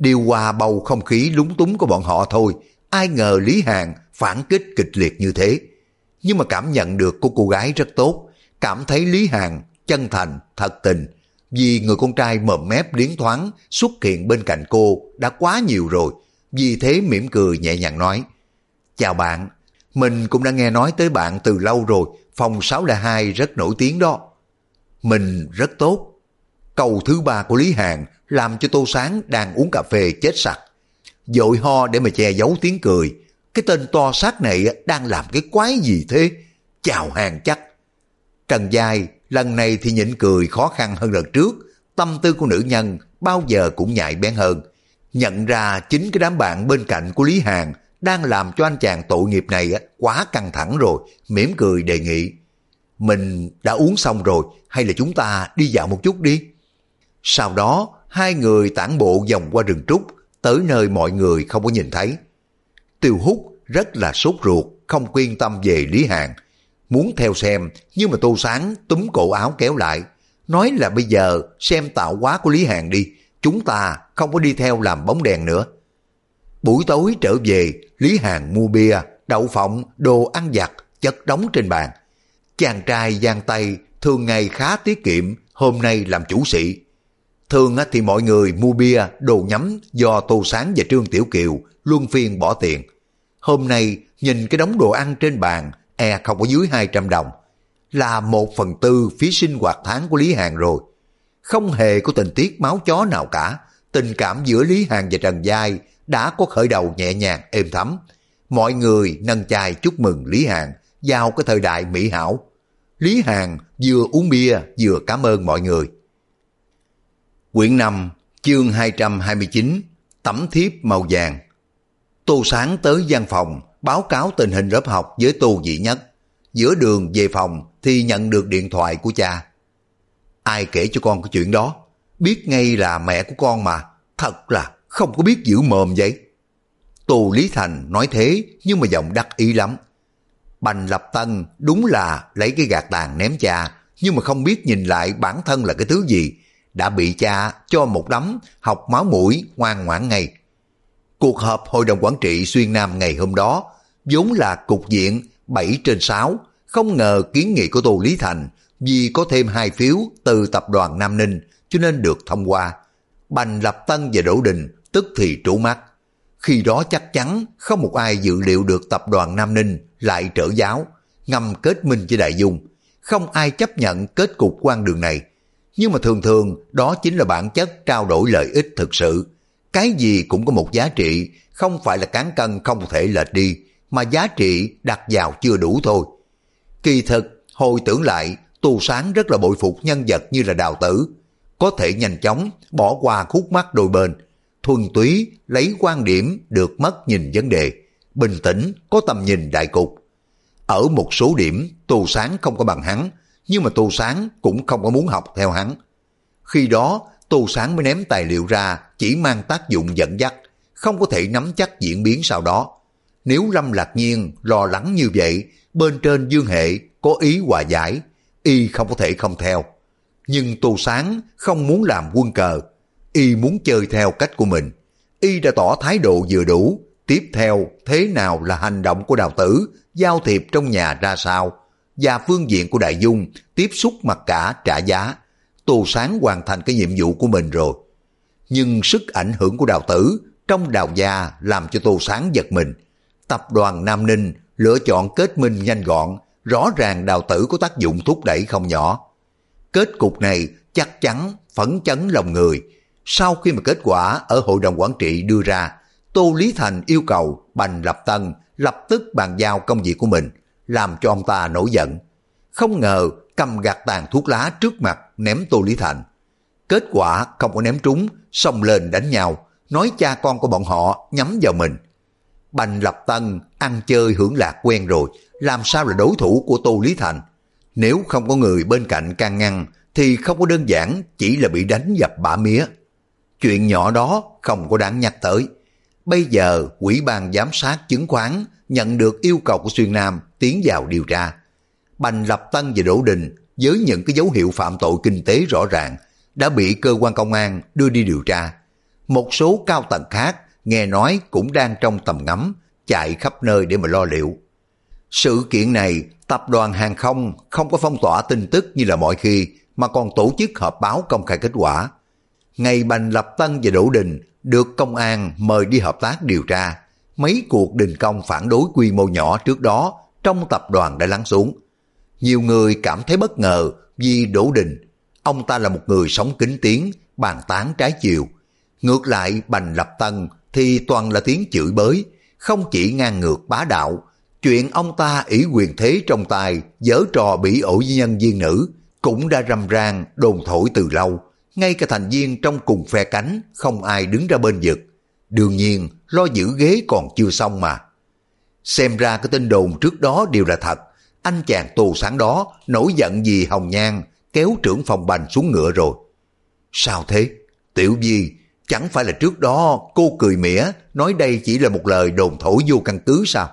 Điều hòa bầu không khí lúng túng của bọn họ thôi. Ai ngờ Lý Hàn phản kích kịch liệt như thế. Nhưng mà cảm nhận được của cô gái rất tốt, cảm thấy Lý Hàn chân thành, thật tình. Vì người con trai mồm mép liến thoáng xuất hiện bên cạnh cô đã quá nhiều rồi. Vì thế mỉm cười nhẹ nhàng nói: chào bạn, mình cũng đã nghe nói tới bạn từ lâu rồi, phòng 602 rất nổi tiếng đó. Mình rất tốt. Câu thứ ba của Lý Hàn làm cho Tô Sáng đang uống cà phê chết sặc. Vội ho để mà che giấu tiếng cười. Cái tên to xác này đang làm cái quái gì thế? Chào Hàn chắc. Trần Giai lần này thì nhịn cười khó khăn hơn lần trước. Tâm tư của nữ nhân bao giờ cũng nhạy bén hơn. Nhận ra chính cái đám bạn bên cạnh của Lý Hàn đang làm cho anh chàng tội nghiệp này quá căng thẳng rồi, mỉm cười đề nghị: mình đã uống xong rồi, hay là chúng ta đi dạo một chút đi? Sau đó hai người tản bộ vòng qua rừng trúc, tới nơi mọi người không có nhìn thấy. Tiêu Húc rất là sốt ruột, không yên tâm về Lý Hàn, muốn theo xem, nhưng mà Tô Sáng túm cổ áo kéo lại, nói là bây giờ xem tạo hóa của Lý Hàn đi, chúng ta không có đi theo làm bóng đèn nữa. Buổi tối trở về, Lý Hàn mua bia, đậu phộng, đồ ăn vặt chất đống trên bàn. Chàng trai Giang Tây thường ngày khá tiết kiệm, hôm nay làm chủ sĩ. Thường thì mọi người mua bia, đồ nhắm do Tô Sáng và Trương Tiểu Kiều luân phiên bỏ tiền. Hôm nay nhìn cái đống đồ ăn trên bàn không có dưới 200 đồng, là 1/4 phí sinh hoạt tháng của Lý Hàn rồi. Không hề có tình tiết máu chó nào cả. Tình cảm giữa Lý Hàn và Trần Giai đã có khởi đầu nhẹ nhàng êm thấm. Mọi người nâng chai chúc mừng Lý Hàn vào cái thời đại mỹ hảo. Lý Hàn vừa uống bia vừa cảm ơn mọi người. Quyển 5, chương 229, tấm thiếp màu vàng. Tô Sáng tới văn phòng báo cáo tình hình lớp học với Tô Dĩ Nhất. Giữa đường về phòng thì nhận được điện thoại của cha. Ai kể cho con cái chuyện đó? Biết ngay là mẹ của con mà, thật là không có biết giữ mồm vậy. Tô Lý Thành nói thế nhưng mà giọng đắc ý lắm. Bành Lập Tân đúng là lấy cái gạt tàn ném cha, nhưng mà không biết nhìn lại bản thân là cái thứ gì, đã bị cha cho một đấm học máu mũi ngoan ngoãn ngay. Cuộc họp hội đồng quản trị Xuyên Nam ngày hôm đó vốn là cục diện 7/6, không ngờ kiến nghị của Tô Lý Thành vì có thêm 2 phiếu từ tập đoàn Nam Ninh cho nên được thông qua. Bành Lập Tân và Đỗ Đình tức thì trố mắt. Khi đó chắc chắn không một ai dự liệu được tập đoàn Nam Ninh lại trở giáo, ngầm kết minh với Đại Dung. Không ai chấp nhận kết cục quan đường này. Nhưng mà thường thường đó chính là bản chất trao đổi lợi ích thực sự. Cái gì cũng có một giá trị, không phải là cán cân không thể lệch đi, mà giá trị đặt vào chưa đủ thôi. Kỳ thực, hồi tưởng lại, Tô Sáng rất là bội phục nhân vật như là Đào Tử. Có thể nhanh chóng bỏ qua khúc mắc đôi bên, thuần túy lấy quan điểm được mất nhìn vấn đề, bình tĩnh có tầm nhìn đại cục. Ở một số điểm Tô Sáng không có bằng hắn, nhưng mà Tô Sáng cũng không có muốn học theo hắn. Khi đó Tô Sáng mới ném tài liệu ra, chỉ mang tác dụng dẫn dắt, không có thể nắm chắc diễn biến sau đó. Nếu Lâm Lạc Nhiên lo lắng như vậy, bên trên Dương Hệ có ý hòa giải, y không có thể không theo. Nhưng Tô Sáng không muốn làm quân cờ, y muốn chơi theo cách của mình. Y đã tỏ thái độ vừa đủ, tiếp theo thế nào là hành động của Đào Tử, giao thiệp trong nhà ra sao, và phương diện của Đại Dung tiếp xúc mặc cả trả giá. Tô Sáng hoàn thành cái nhiệm vụ của mình rồi. Nhưng sức ảnh hưởng của Đào Tử trong Đào gia làm cho Tô Sáng giật mình. Tập đoàn Nam Ninh lựa chọn kết minh nhanh gọn, rõ ràng Đào Tử có tác dụng thúc đẩy không nhỏ. Kết cục này chắc chắn phấn chấn lòng người. Sau khi mà kết quả ở hội đồng quản trị đưa ra, Tô Lý Thành yêu cầu Bành Lập Tân lập tức bàn giao công việc của mình, làm cho ông ta nổi giận. Không ngờ cầm gạt tàn thuốc lá trước mặt ném Tô Lý Thành. Kết quả không có ném trúng, xông lên đánh nhau, nói cha con của bọn họ nhắm vào mình. Bành Lập Tân ăn chơi hưởng lạc quen rồi, làm sao là đối thủ của Tô Lý Thành. Nếu không có người bên cạnh can ngăn thì không có đơn giản chỉ là bị đánh dập bả mía. Chuyện nhỏ đó không có đáng nhắc tới. Bây giờ Ủy ban giám sát chứng khoán nhận được yêu cầu của Xuyên Nam tiến vào điều tra. Bành Lập Tân và Đỗ Đình với những cái dấu hiệu phạm tội kinh tế rõ ràng đã bị cơ quan công an đưa đi điều tra. Một số cao tầng khác nghe nói cũng đang trong tầm ngắm, chạy khắp nơi để mà lo liệu. Sự kiện này, tập đoàn hàng không không có phong tỏa tin tức như là mọi khi, mà còn tổ chức họp báo công khai kết quả. Ngày Bành Lập Tân và Đỗ Đình được công an mời đi hợp tác điều tra, mấy cuộc đình công phản đối quy mô nhỏ trước đó trong tập đoàn đã lắng xuống. Nhiều người cảm thấy bất ngờ vì Đỗ Đình, ông ta là một người sống kín tiếng, bàn tán trái chiều. Ngược lại Bành Lập Tân thì toàn là tiếng chửi bới, không chỉ ngang ngược bá đạo, chuyện ông ta ỷ quyền thế trong tay, giở trò bỉ ổi với nhân viên nữ, cũng đã rầm rang đồn thổi từ lâu. Ngay cả thành viên trong cùng phe cánh không ai đứng ra bên vực. Đương nhiên lo giữ ghế còn chưa xong mà. Xem ra cái tin đồn trước đó đều là thật. Anh chàng Tô Sáng đó nổi giận vì Hồng Nhan kéo trưởng phòng Bành xuống ngựa rồi. Sao thế? Tiểu Vi, chẳng phải là trước đó cô cười mỉa nói đây chỉ là một lời đồn thổi vô căn cứ sao?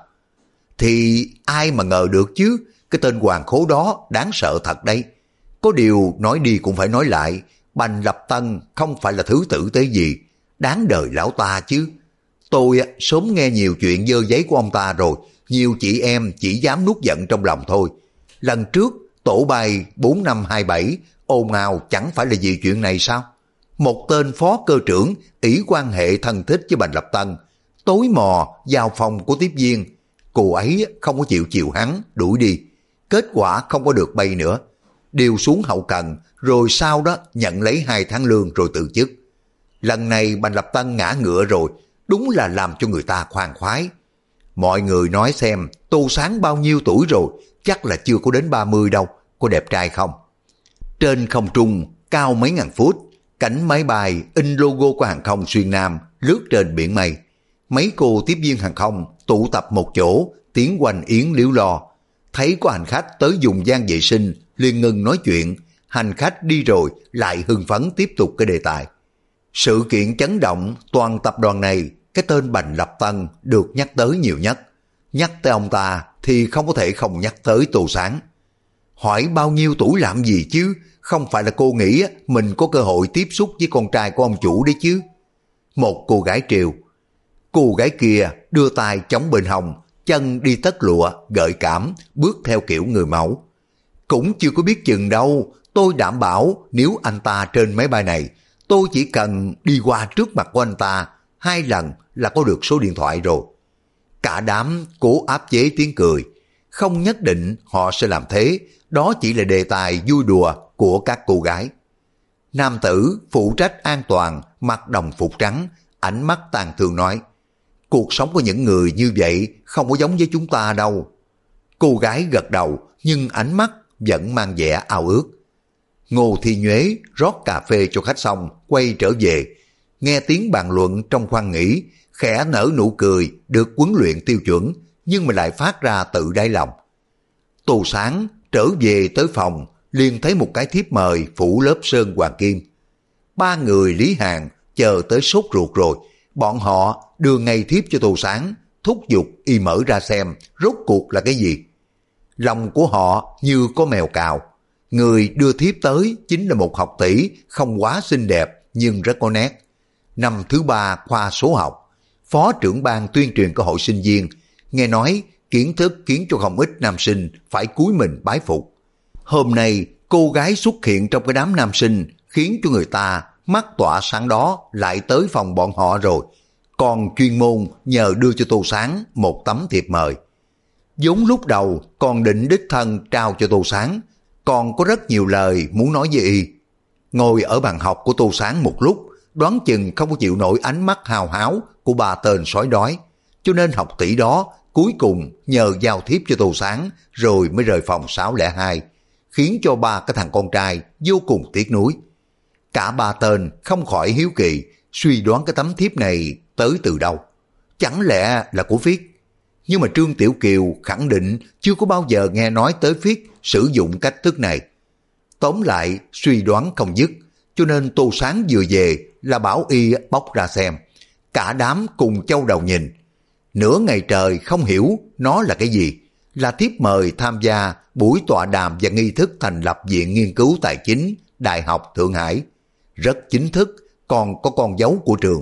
Thì ai mà ngờ được chứ, cái tên Hoàng Khố đó đáng sợ thật đấy. Có điều nói đi cũng phải nói lại, Bành Lập Tân không phải là thứ tử tế gì, đáng đời lão ta chứ. Tôi sớm nghe nhiều chuyện dơ giấy của ông ta rồi, nhiều chị em chỉ dám nuốt giận trong lòng thôi. Lần trước tổ bay 4527 ồn ào chẳng phải là vì chuyện này sao? Một tên phó cơ trưởng ỷ quan hệ thân thích với Bành Lập Tân, tối mò vào phòng của tiếp viên. Cô ấy không có chịu chiều hắn, đuổi đi. Kết quả không có được bay nữa. Điều xuống hậu cần, rồi sau đó nhận lấy 2 tháng lương rồi từ chức. Lần này Bành Lập Tân ngã ngựa rồi, đúng là làm cho người ta khoan khoái. Mọi người nói xem, Tô Sáng bao nhiêu tuổi rồi, chắc là chưa có đến 30 đâu, có đẹp trai không? Trên không trung, cao mấy ngàn phút, cảnh máy bay in logo của hàng không Xuyên Nam lướt trên biển mây. Mấy cô tiếp viên hàng không tụ tập một chỗ, tiếng oanh yến líu lo. Thấy có hành khách tới dùng gian vệ sinh, liền ngừng nói chuyện. Hành khách đi rồi lại hưng phấn tiếp tục cái đề tài. Sự kiện chấn động toàn tập đoàn này, cái tên Bành Lập Tân được nhắc tới nhiều nhất. Nhắc tới ông ta thì không có thể không nhắc tới Tô Sáng. Hỏi bao nhiêu tuổi làm gì chứ, không phải là cô nghĩ mình có cơ hội tiếp xúc với con trai của ông chủ đấy chứ. Một cô gái trêu. Cô gái kia đưa tay chống bên hông, chân đi tất lụa, gợi cảm, bước theo kiểu người mẫu. Cũng chưa có biết chừng đâu, tôi đảm bảo nếu anh ta trên máy bay này, tôi chỉ cần đi qua trước mặt của anh ta 2 lần là có được số điện thoại rồi. Cả đám cố áp chế tiếng cười. Không nhất định họ sẽ làm thế, đó chỉ là đề tài vui đùa của các cô gái. Nam tử phụ trách an toàn, mặc đồng phục trắng, ánh mắt tàn thương nói, cuộc sống của những người như vậy không có giống với chúng ta đâu. Cô gái gật đầu, nhưng ánh mắt vẫn mang vẻ ao ước. Ngô Thi Nhuế rót cà phê cho khách xong, quay trở về. Nghe tiếng bàn luận trong khoang nghỉ, khẽ nở nụ cười được huấn luyện tiêu chuẩn, nhưng mà lại phát ra tự đáy lòng. Tô Sáng trở về tới phòng, liền thấy một cái thiếp mời phủ lớp sơn hoàng kim. 3 người Lý Hàn chờ tới sốt ruột rồi, bọn họ đưa ngay thiếp cho Tô Sáng, thúc giục y mở ra xem rốt cuộc là cái gì. Lòng của họ như có mèo cào. Người đưa thiếp tới chính là một học tỷ không quá xinh đẹp nhưng rất có nét. Năm thứ 3 khoa số học, phó trưởng ban tuyên truyền của hội sinh viên, nghe nói kiến thức khiến cho không ít nam sinh phải cúi mình bái phục. Hôm nay cô gái xuất hiện trong cái đám nam sinh khiến cho người ta mắt tỏa sáng đó lại tới phòng bọn họ rồi, còn chuyên môn nhờ đưa cho Tô Sáng một tấm thiệp mời. Vốn lúc đầu còn định đích thân trao cho Tô Sáng, còn có rất nhiều lời muốn nói với y. Ngồi ở bàn học của Tô Sáng một lúc, đoán chừng không có chịu nổi ánh mắt hào háo của 3 tên sói đói, cho nên học tỷ đó cuối cùng nhờ giao thiếp cho Tô Sáng rồi mới rời phòng 602, khiến cho 3 cái thằng con trai vô cùng tiếc nuối. Cả 3 tên không khỏi hiếu kỳ, suy đoán cái tấm thiếp này tới từ đâu. Chẳng lẽ là của Viết? Nhưng mà Trương Tiểu Kiều khẳng định chưa có bao giờ nghe nói tới Viết sử dụng cách thức này. Tóm lại suy đoán không dứt, cho nên Tô Sáng vừa về là bảo y bóc ra xem. Cả đám cùng châu đầu nhìn. Nửa ngày trời không hiểu nó là cái gì. Là thiếp mời tham gia buổi tọa đàm và nghi thức thành lập Viện Nghiên cứu Tài chính Đại học Thượng Hải. Rất chính thức, còn có con dấu của trường.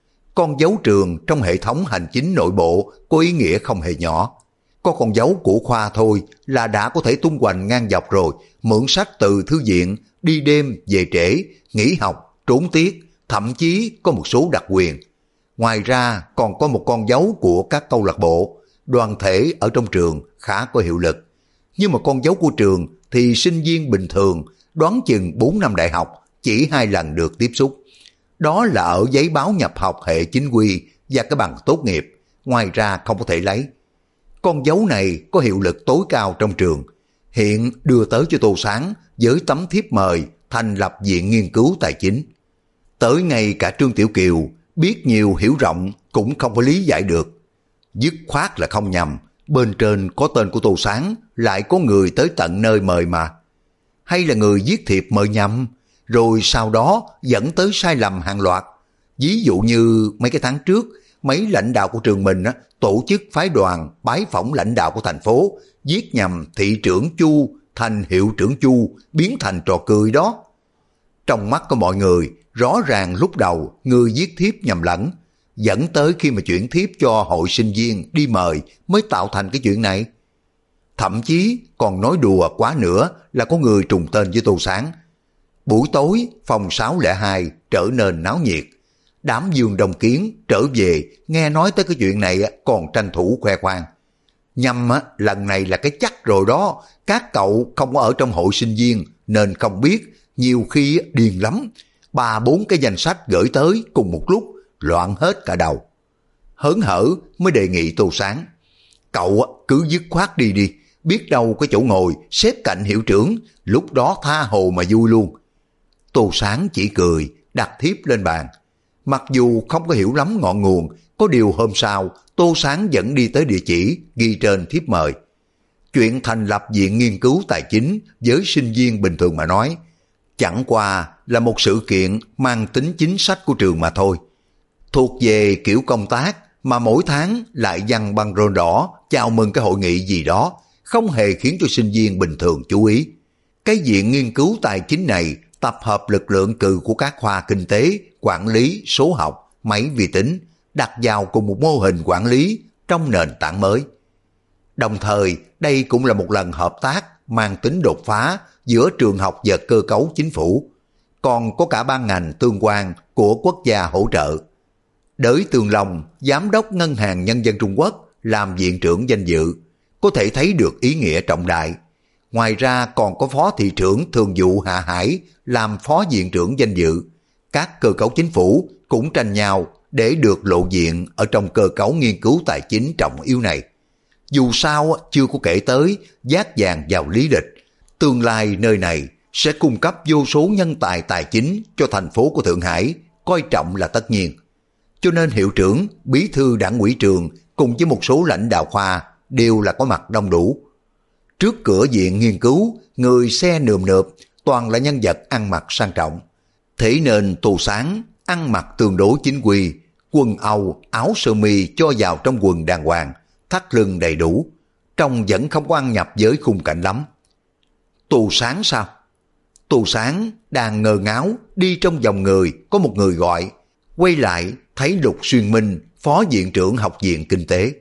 Con dấu trường trong hệ thống hành chính nội bộ có ý nghĩa không hề nhỏ. Có con dấu của khoa thôi là đã có thể tung hoành ngang dọc rồi, mượn sách từ thư viện, đi đêm về trễ, nghỉ học, trốn tiết, thậm chí có một số đặc quyền. Ngoài ra còn có một con dấu của các câu lạc bộ, đoàn thể ở trong trường khá có hiệu lực. Nhưng mà con dấu của trường thì sinh viên bình thường đoán chừng 4 năm đại học chỉ 2 lần được tiếp xúc. Đó là ở giấy báo nhập học hệ chính quy và cái bằng tốt nghiệp, ngoài ra không có thể lấy. Con dấu này có hiệu lực tối cao trong trường, hiện đưa tới cho Tô Sáng với tấm thiếp mời thành lập viện nghiên cứu tài chính. Tới ngay cả Trương Tiểu Kiều biết nhiều hiểu rộng cũng không có lý giải được. Dứt khoát là không nhầm, bên trên có tên của Tô Sáng lại có người tới tận nơi mời mà. Hay là người viết thiệp mời nhầm, rồi sau đó dẫn tới sai lầm hàng loạt. Ví dụ như mấy cái tháng trước, mấy lãnh đạo của trường mình tổ chức phái đoàn bái phỏng lãnh đạo của thành phố, viết nhầm thị trưởng Chu thành hiệu trưởng Chu, biến thành trò cười đó. Trong mắt của mọi người, rõ ràng lúc đầu người viết thiếp nhầm lẫn, dẫn tới khi mà chuyển thiếp cho hội sinh viên đi mời mới tạo thành cái chuyện này. Thậm chí còn nói đùa quá nữa là có người trùng tên với Tô Sáng. Buổi tối phòng 602 trở nên náo nhiệt. Đám Dương Đông Kiến trở về nghe nói tới cái chuyện này còn tranh thủ khoe khoang. Nhằm lần này là cái chắc rồi đó, các cậu không có ở trong hội sinh viên nên không biết, nhiều khi điên lắm. 3-4 cái danh sách gửi tới cùng một lúc, loạn hết cả đầu. Hớn hở mới đề nghị Tô Sáng, cậu cứ dứt khoát đi, biết đâu có chỗ ngồi xếp cạnh hiệu trưởng, lúc đó tha hồ mà vui luôn. Tô Sáng chỉ cười, đặt thiếp lên bàn. Mặc dù không có hiểu lắm ngọn nguồn, có điều hôm sau Tô Sáng vẫn đi tới địa chỉ ghi trên thiếp mời. Chuyện thành lập viện nghiên cứu tài chính với sinh viên bình thường mà nói, chẳng qua là một sự kiện mang tính chính sách của trường mà thôi. Thuộc về kiểu công tác mà mỗi tháng lại dăng băng rôn đỏ chào mừng cái hội nghị gì đó, không hề khiến cho sinh viên bình thường chú ý. Cái viện nghiên cứu tài chính này tập hợp lực lượng cừ của các khoa kinh tế, quản lý, số học, máy vi tính, đặt vào cùng một mô hình quản lý trong nền tảng mới. Đồng thời, đây cũng là một lần hợp tác mang tính đột phá giữa trường học và cơ cấu chính phủ, còn có cả ban ngành tương quan của quốc gia hỗ trợ. Đới Tường Long, Giám đốc Ngân hàng Nhân dân Trung Quốc, làm viện trưởng danh dự, có thể thấy được ý nghĩa trọng đại. Ngoài ra còn có phó thị trưởng thường vụ Hạ Hải làm phó viện trưởng danh dự. Các cơ cấu chính phủ cũng tranh nhau để được lộ diện ở trong cơ cấu nghiên cứu tài chính trọng yếu này. Dù sao chưa có kể tới dát vàng vào lý lịch, tương lai nơi này sẽ cung cấp vô số nhân tài tài chính cho thành phố của Thượng Hải, coi trọng là tất nhiên. Cho nên hiệu trưởng, bí thư đảng ủy trường cùng với một số lãnh đạo khoa đều là có mặt đông đủ. Trước cửa viện nghiên cứu, người xe nườm nượp, toàn là nhân vật ăn mặc sang trọng. Thế nên Tô Sáng ăn mặc tương đối chính quy, quần Âu, áo sơ mi cho vào trong quần đàng hoàng, thắt lưng đầy đủ, trông vẫn không có ăn nhập với khung cảnh lắm. Tô Sáng sao? Tô Sáng đang ngơ ngáo đi trong dòng người, có một người gọi, quay lại thấy Lục Xuyên Minh, phó viện trưởng học viện kinh tế.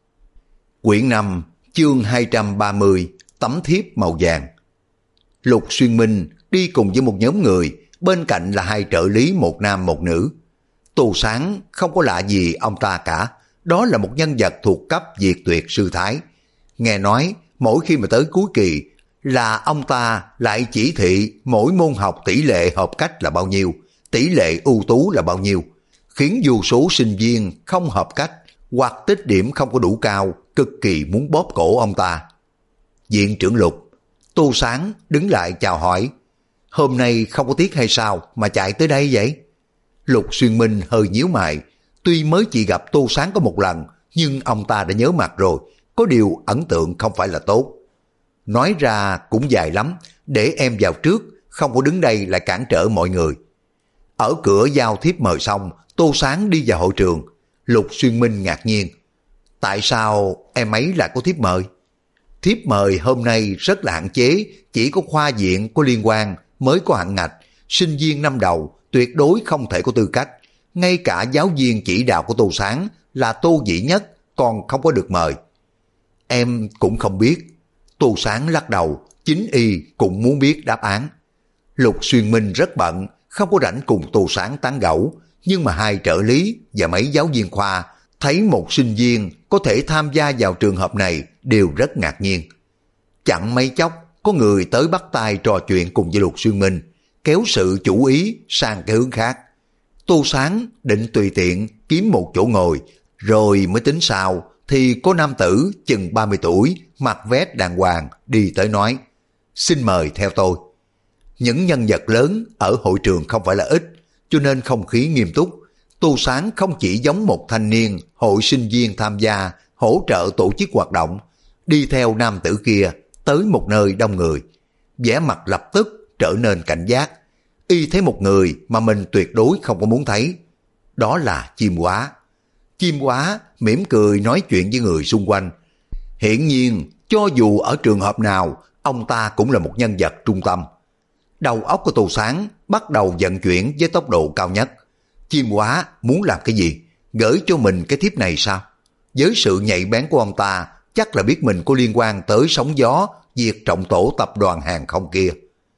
Quyển 5, chương 230, tấm thiếp màu vàng. Lục Xuyên Minh đi cùng với một nhóm người, bên cạnh là 2 trợ lý, một nam một nữ. Tô Sáng không có lạ gì ông ta cả, đó là một nhân vật thuộc cấp diệt tuyệt sư thái. Nghe nói mỗi khi mà tới cuối kỳ là ông ta lại chỉ thị mỗi môn học tỷ lệ hợp cách là bao nhiêu, tỷ lệ ưu tú là bao nhiêu, khiến vô số sinh viên không hợp cách hoặc tích điểm không có đủ cao cực kỳ muốn bóp cổ ông ta. Viện trưởng Lục. Tô Sáng đứng lại chào hỏi, hôm nay không có tiết hay sao mà chạy tới đây vậy? Lục Xuyên Minh hơi nhíu mày, tuy mới chỉ gặp Tô Sáng có một lần nhưng ông ta đã nhớ mặt rồi, có điều ấn tượng không phải là tốt. Nói ra cũng dài lắm, để em vào trước, không có đứng đây lại cản trở mọi người. Ở cửa giao thiếp mời xong, Tô Sáng đi vào hội trường. Lục Xuyên Minh ngạc nhiên, tại sao em ấy lại có thiếp mời? Thiếp mời hôm nay rất là hạn chế, chỉ có khoa viện có liên quan mới có hạn ngạch, sinh viên năm đầu tuyệt đối không thể có tư cách. Ngay cả giáo viên chỉ đạo của Tô Sáng là Tô Dĩ Nhất còn không có được mời. Em cũng không biết. Tô Sáng lắc đầu, chính y cũng muốn biết đáp án. Lục Xuyên Minh rất bận, không có rảnh cùng Tô Sáng tán gẫu, nhưng mà hai trợ lý và mấy giáo viên khoa thấy một sinh viên có thể tham gia vào trường hợp này đều rất ngạc nhiên. Chẳng mấy chốc có người tới bắt tay trò chuyện cùng với Lục Xuyên Minh, kéo sự chú ý sang cái hướng khác. Tô Sáng định tùy tiện kiếm một chỗ ngồi rồi mới tính sao, thì có nam tử chừng 30 tuổi mặc vest đàng hoàng đi tới nói: xin mời theo tôi. Những nhân vật lớn ở hội trường không phải là ít, cho nên không khí nghiêm túc. Tô Sáng không chỉ giống một thanh niên hội sinh viên tham gia hỗ trợ tổ chức hoạt động, đi theo nam tử kia tới một nơi đông người, vẻ mặt lập tức trở nên cảnh giác. Y thấy một người mà mình tuyệt đối không có muốn thấy, đó là Chim Hóa. Chim Hóa mỉm cười nói chuyện với người xung quanh. Hiển nhiên, cho dù ở trường hợp nào, ông ta cũng là một nhân vật trung tâm. Đầu óc của Tô Sáng bắt đầu vận chuyển với tốc độ cao nhất. Chim Hóa muốn làm cái gì? Gửi cho mình cái thiếp này sao? Với sự nhạy bén của ông ta, chắc là biết mình có liên quan tới sóng gió việc trọng tổ tập đoàn hàng không kia.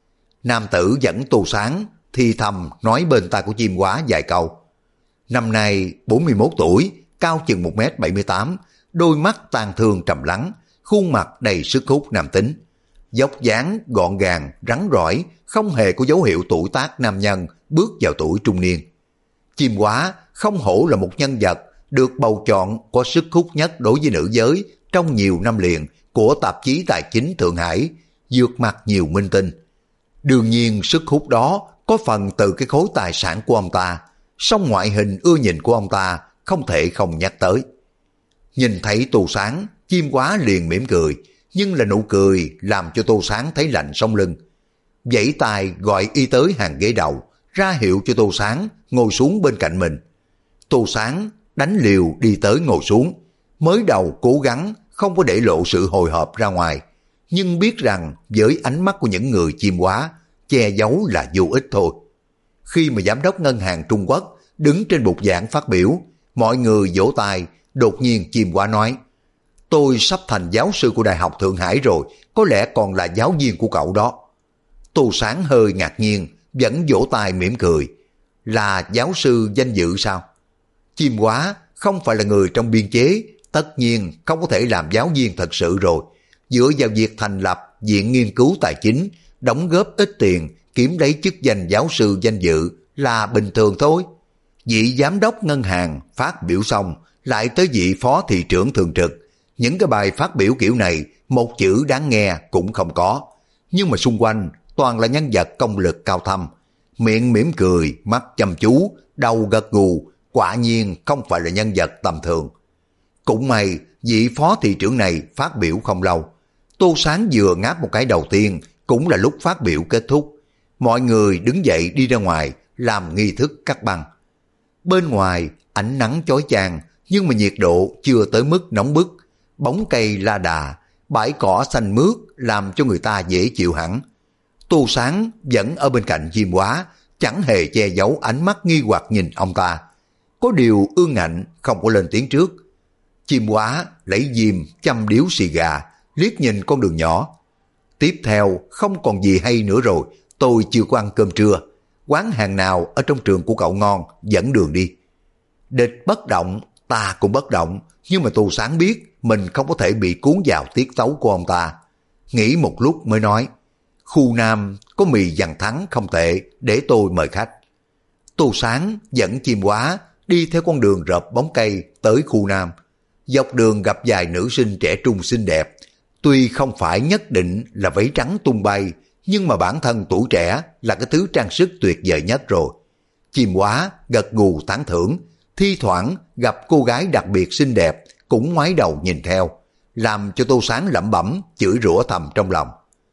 Nam tử dẫn Tô Sáng thì thầm nói bên tai của Chim Hóa vài câu. Năm nay 41 tuổi, cao chừng 1m78, đôi mắt tàn thương trầm lắng, khuôn mặt đầy sức hút nam tính. Dốc dáng gọn gàng, rắn rỏi, không hề có dấu hiệu tuổi tác nam nhân bước vào tuổi trung niên. Chim Hóa không hổ là một nhân vật được bầu chọn có sức hút nhất đối với nữ giới trong nhiều năm liền của tạp chí tài chính Thượng Hải, vượt mặt nhiều minh tinh. Đương nhiên sức hút đó có phần từ cái khối tài sản của ông ta, song ngoại hình ưa nhìn của ông ta không thể không nhắc tới. Nhìn thấy Tô Sáng, Chim Hóa liền mỉm cười, nhưng là nụ cười làm cho Tô Sáng thấy lạnh sống lưng. Vẫy tay gọi y tới hàng ghế đầu, ra hiệu cho Tô Sáng ngồi xuống bên cạnh mình. Tô Sáng đánh liều đi tới ngồi xuống, mới đầu cố gắng không có để lộ sự hồi hộp ra ngoài, nhưng biết rằng với ánh mắt của những người Chim Hóa, che giấu là vô ích thôi. Khi mà giám đốc ngân hàng Trung Quốc đứng trên bục giảng phát biểu, mọi người vỗ tay, đột nhiên Chim Hóa nói: tôi sắp thành giáo sư của Đại học Thượng Hải rồi, có lẽ còn là giáo viên của cậu đó. Tô Sáng hơi ngạc nhiên, vẫn vỗ tay mỉm cười. Là giáo sư danh dự sao? Chim Hóa không phải là người trong biên chế, tất nhiên không có thể làm giáo viên thật sự rồi. Dựa vào việc thành lập viện nghiên cứu tài chính, đóng góp ít tiền, kiếm lấy chức danh giáo sư danh dự là bình thường thôi. Vị giám đốc ngân hàng phát biểu xong, lại tới vị phó thị trưởng thường trực. Những cái bài phát biểu kiểu này, một chữ đáng nghe cũng không có. Nhưng mà xung quanh toàn là nhân vật công lực cao thâm. Miệng mỉm cười, mắt chăm chú, đầu gật gù, quả nhiên không phải là nhân vật tầm thường. Cũng may, vị phó thị trưởng này phát biểu không lâu. Tô Sáng vừa ngáp một cái đầu tiên, cũng là lúc phát biểu kết thúc. Mọi người đứng dậy đi ra ngoài, làm nghi thức cắt băng. Bên ngoài, ánh nắng chói chang, nhưng mà nhiệt độ chưa tới mức nóng bức. Bóng cây la đà, bãi cỏ xanh mướt làm cho người ta dễ chịu hẳn. Tô Sáng vẫn ở bên cạnh Chim Hóa, chẳng hề che giấu ánh mắt nghi hoặc nhìn ông ta. Có điều ương ngạnh không có lên tiếng trước. Chim Hóa lấy diêm châm điếu xì gà, liếc nhìn con đường nhỏ. Tiếp theo không còn gì hay nữa rồi, tôi chưa có ăn cơm trưa. Quán hàng nào ở trong trường của cậu ngon, dẫn đường đi. Địch bất động, ta cũng bất động, nhưng mà Tô Sáng biết mình không có thể bị cuốn vào tiết tấu của ông ta. Nghĩ một lúc mới nói: khu Nam có mì dằn thắng không tệ, để tôi mời khách. Tô Sáng dẫn Chim Hóa đi theo con đường rợp bóng cây tới khu Nam. Dọc đường gặp vài nữ sinh trẻ trung xinh đẹp. Tuy không phải nhất định là váy trắng tung bay, nhưng mà bản thân tuổi trẻ là cái thứ trang sức tuyệt vời nhất rồi. Chim Hóa gật gù tán thưởng, thi thoảng gặp cô gái đặc biệt xinh đẹp cũng ngoái đầu nhìn theo, làm cho Tô Sáng lẩm bẩm chửi rủa thầm trong lòng.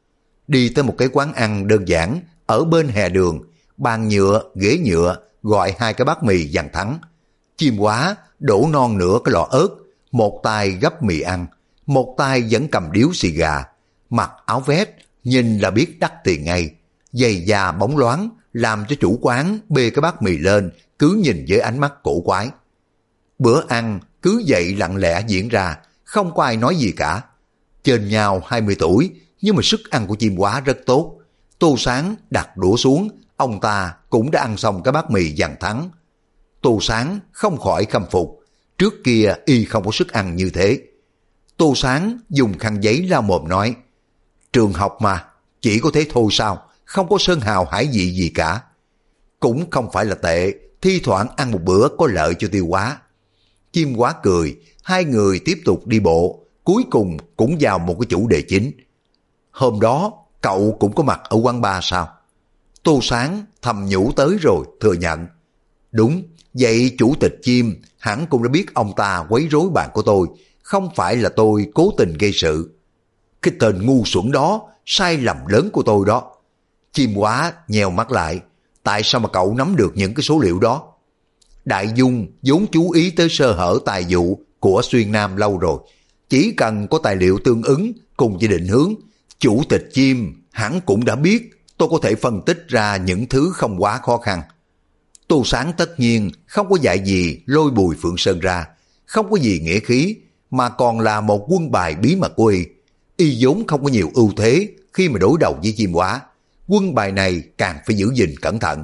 Đi tới một cái quán ăn đơn giản ở bên hè đường, bàn nhựa, ghế nhựa, gọi 2 cái bát mì dằn thắng. Chim Hóa đổ non nửa cái lọ ớt, một tay gấp mì ăn, một tay vẫn cầm điếu xì gà, mặc áo vest, nhìn là biết đắt tiền ngay, giày da bóng loáng, làm cho chủ quán bê cái bát mì lên, cứ nhìn với ánh mắt cổ quái. Bữa ăn cứ vậy lặng lẽ diễn ra, không có ai nói gì cả. Trên nhau 20 tuổi, nhưng mà sức ăn của chim quá rất tốt. Tô Sáng đặt đũa xuống, ông ta cũng đã ăn xong cái bát mì dằn thắng. Tô Sáng không khỏi khâm phục, trước kia y không có sức ăn như thế. Tô Sáng dùng khăn giấy lau mồm nói, trường học mà, chỉ có thế thôi sao, không có sơn hào hải vị gì cả. Cũng không phải là tệ, thi thoảng ăn một bữa có lợi cho tiêu hóa. Chim quá cười, hai người tiếp tục đi bộ, cuối cùng cũng vào một cái chủ đề chính. Hôm đó, cậu cũng có mặt ở quán bar sao? Tô Sáng thầm nhủ tới rồi, thừa nhận. Đúng, vậy chủ tịch Chim hẳn cũng đã biết ông ta quấy rối bạn của tôi, không phải là tôi cố tình gây sự. Cái tên ngu xuẩn đó, sai lầm lớn của tôi đó. Chim quá nheo mắt lại, tại sao mà cậu nắm được những cái số liệu đó? Đại Dung vốn chú ý tới sơ hở tài vụ của Xuyên Nam lâu rồi. Chỉ cần có tài liệu tương ứng cùng với định hướng, chủ tịch Chim hẳn cũng đã biết tôi có thể phân tích ra những thứ không quá khó khăn. Tô Sáng tất nhiên không có dạy gì lôi Bùi Phượng Sơn ra, không có gì nghĩa khí, mà còn là một quân bài bí mật của y. Y vốn không có nhiều ưu thế khi mà đối đầu với Chim Quá. Quân bài này càng phải giữ gìn cẩn thận.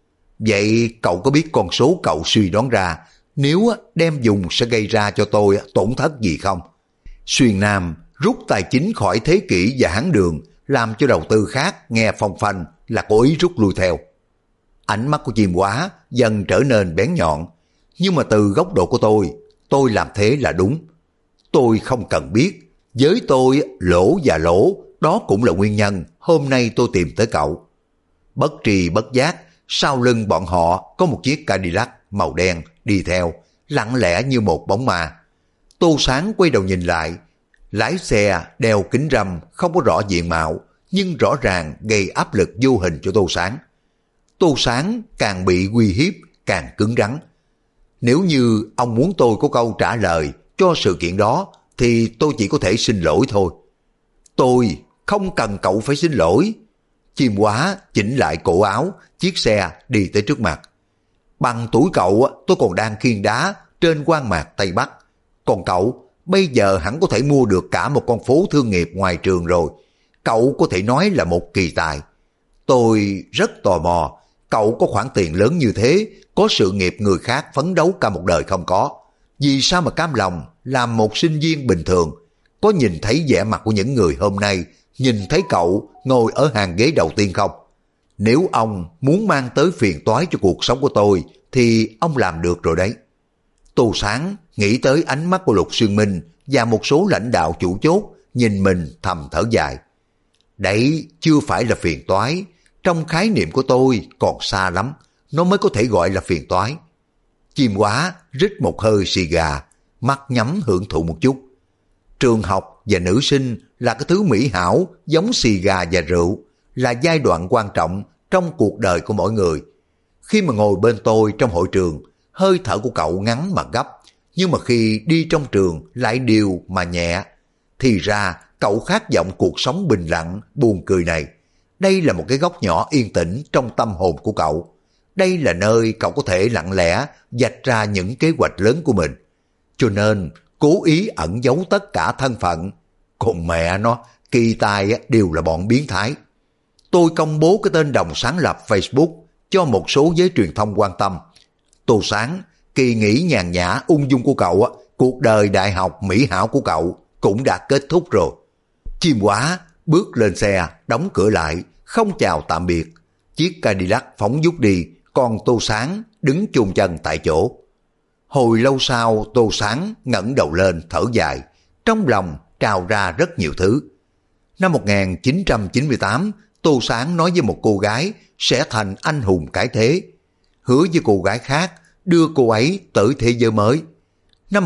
Vậy cậu có biết con số cậu suy đoán ra nếu đem dùng sẽ gây ra cho tôi tổn thất gì không? Xuyên Nam rút tài chính khỏi Thế Kỷ và Hán Đường, làm cho đầu tư khác nghe phong phanh là cố ý rút lui theo. Ánh mắt của Chim Quá dần trở nên bén nhọn. Nhưng mà từ góc độ của tôi làm thế là đúng. Tôi không cần biết. Với tôi, lỗ và lỗ, đó cũng là nguyên nhân hôm nay tôi tìm tới cậu. Bất tri bất giác, sau lưng bọn họ có một chiếc Cadillac màu đen đi theo, lặng lẽ như một bóng ma. Tô Sáng quay đầu nhìn lại, lái xe đeo kính râm không có rõ diện mạo, nhưng rõ ràng gây áp lực vô hình cho Tô Sáng. Tô Sáng càng bị uy hiếp, càng cứng rắn. Nếu như ông muốn tôi có câu trả lời cho sự kiện đó, thì tôi chỉ có thể xin lỗi thôi. Tôi không cần cậu phải xin lỗi. Chim Quá chỉnh lại cổ áo, chiếc xe đi tới trước mặt. Bằng tuổi cậu tôi còn đang khiêng đá trên quan mạc Tây Bắc. Còn cậu bây giờ hẳn có thể mua được cả một con phố thương nghiệp ngoài trường rồi. Cậu có thể nói là một kỳ tài. Tôi rất tò mò, cậu có khoản tiền lớn như thế, có sự nghiệp người khác phấn đấu cả một đời không có. Vì sao mà cam lòng làm một sinh viên bình thường? Có nhìn thấy vẻ mặt của những người hôm nay, nhìn thấy cậu ngồi ở hàng ghế đầu tiên không? Nếu ông muốn mang tới phiền toái cho cuộc sống của tôi, thì ông làm được rồi đấy. Tô Sáng nghĩ tới ánh mắt của Lục Xuyên Minh và một số lãnh đạo chủ chốt, nhìn mình thầm thở dài. Đấy chưa phải là phiền toái, trong khái niệm của tôi còn xa lắm, nó mới có thể gọi là phiền toái. Chim Quá rít một hơi xì gà, mắt nhắm hưởng thụ một chút. Trường học và nữ sinh là cái thứ mỹ hảo giống xì gà và rượu, là giai đoạn quan trọng trong cuộc đời của mỗi người. Khi mà ngồi bên tôi trong hội trường, hơi thở của cậu ngắn mà gấp, nhưng mà khi đi trong trường lại đều mà nhẹ. Thì ra cậu khát vọng cuộc sống bình lặng, buồn cười này. Đây là một cái góc nhỏ yên tĩnh trong tâm hồn của cậu. Đây là nơi cậu có thể lặng lẽ vạch ra những kế hoạch lớn của mình. Cho nên cố ý ẩn giấu tất cả thân phận. Còn mẹ nó, kỳ tài đều là bọn biến thái. Tôi công bố cái tên đồng sáng lập Facebook cho một số giới truyền thông quan tâm. Tô Sáng, kỳ nghỉ nhàn nhã ung dung của cậu, cuộc đời đại học mỹ hảo của cậu cũng đã kết thúc rồi. Chim Quá bước lên xe, đóng cửa lại, không chào tạm biệt. Chiếc Cadillac phóng vút đi, còn Tô Sáng đứng chôn chân tại chỗ. Hồi lâu sau, Tô Sáng ngẩng đầu lên thở dài, trong lòng trào ra rất nhiều thứ. Năm 1998, Tô Sáng nói với một cô gái sẽ thành anh hùng cái thế. Hứa với cô gái khác đưa cô ấy tới thế giới mới. Năm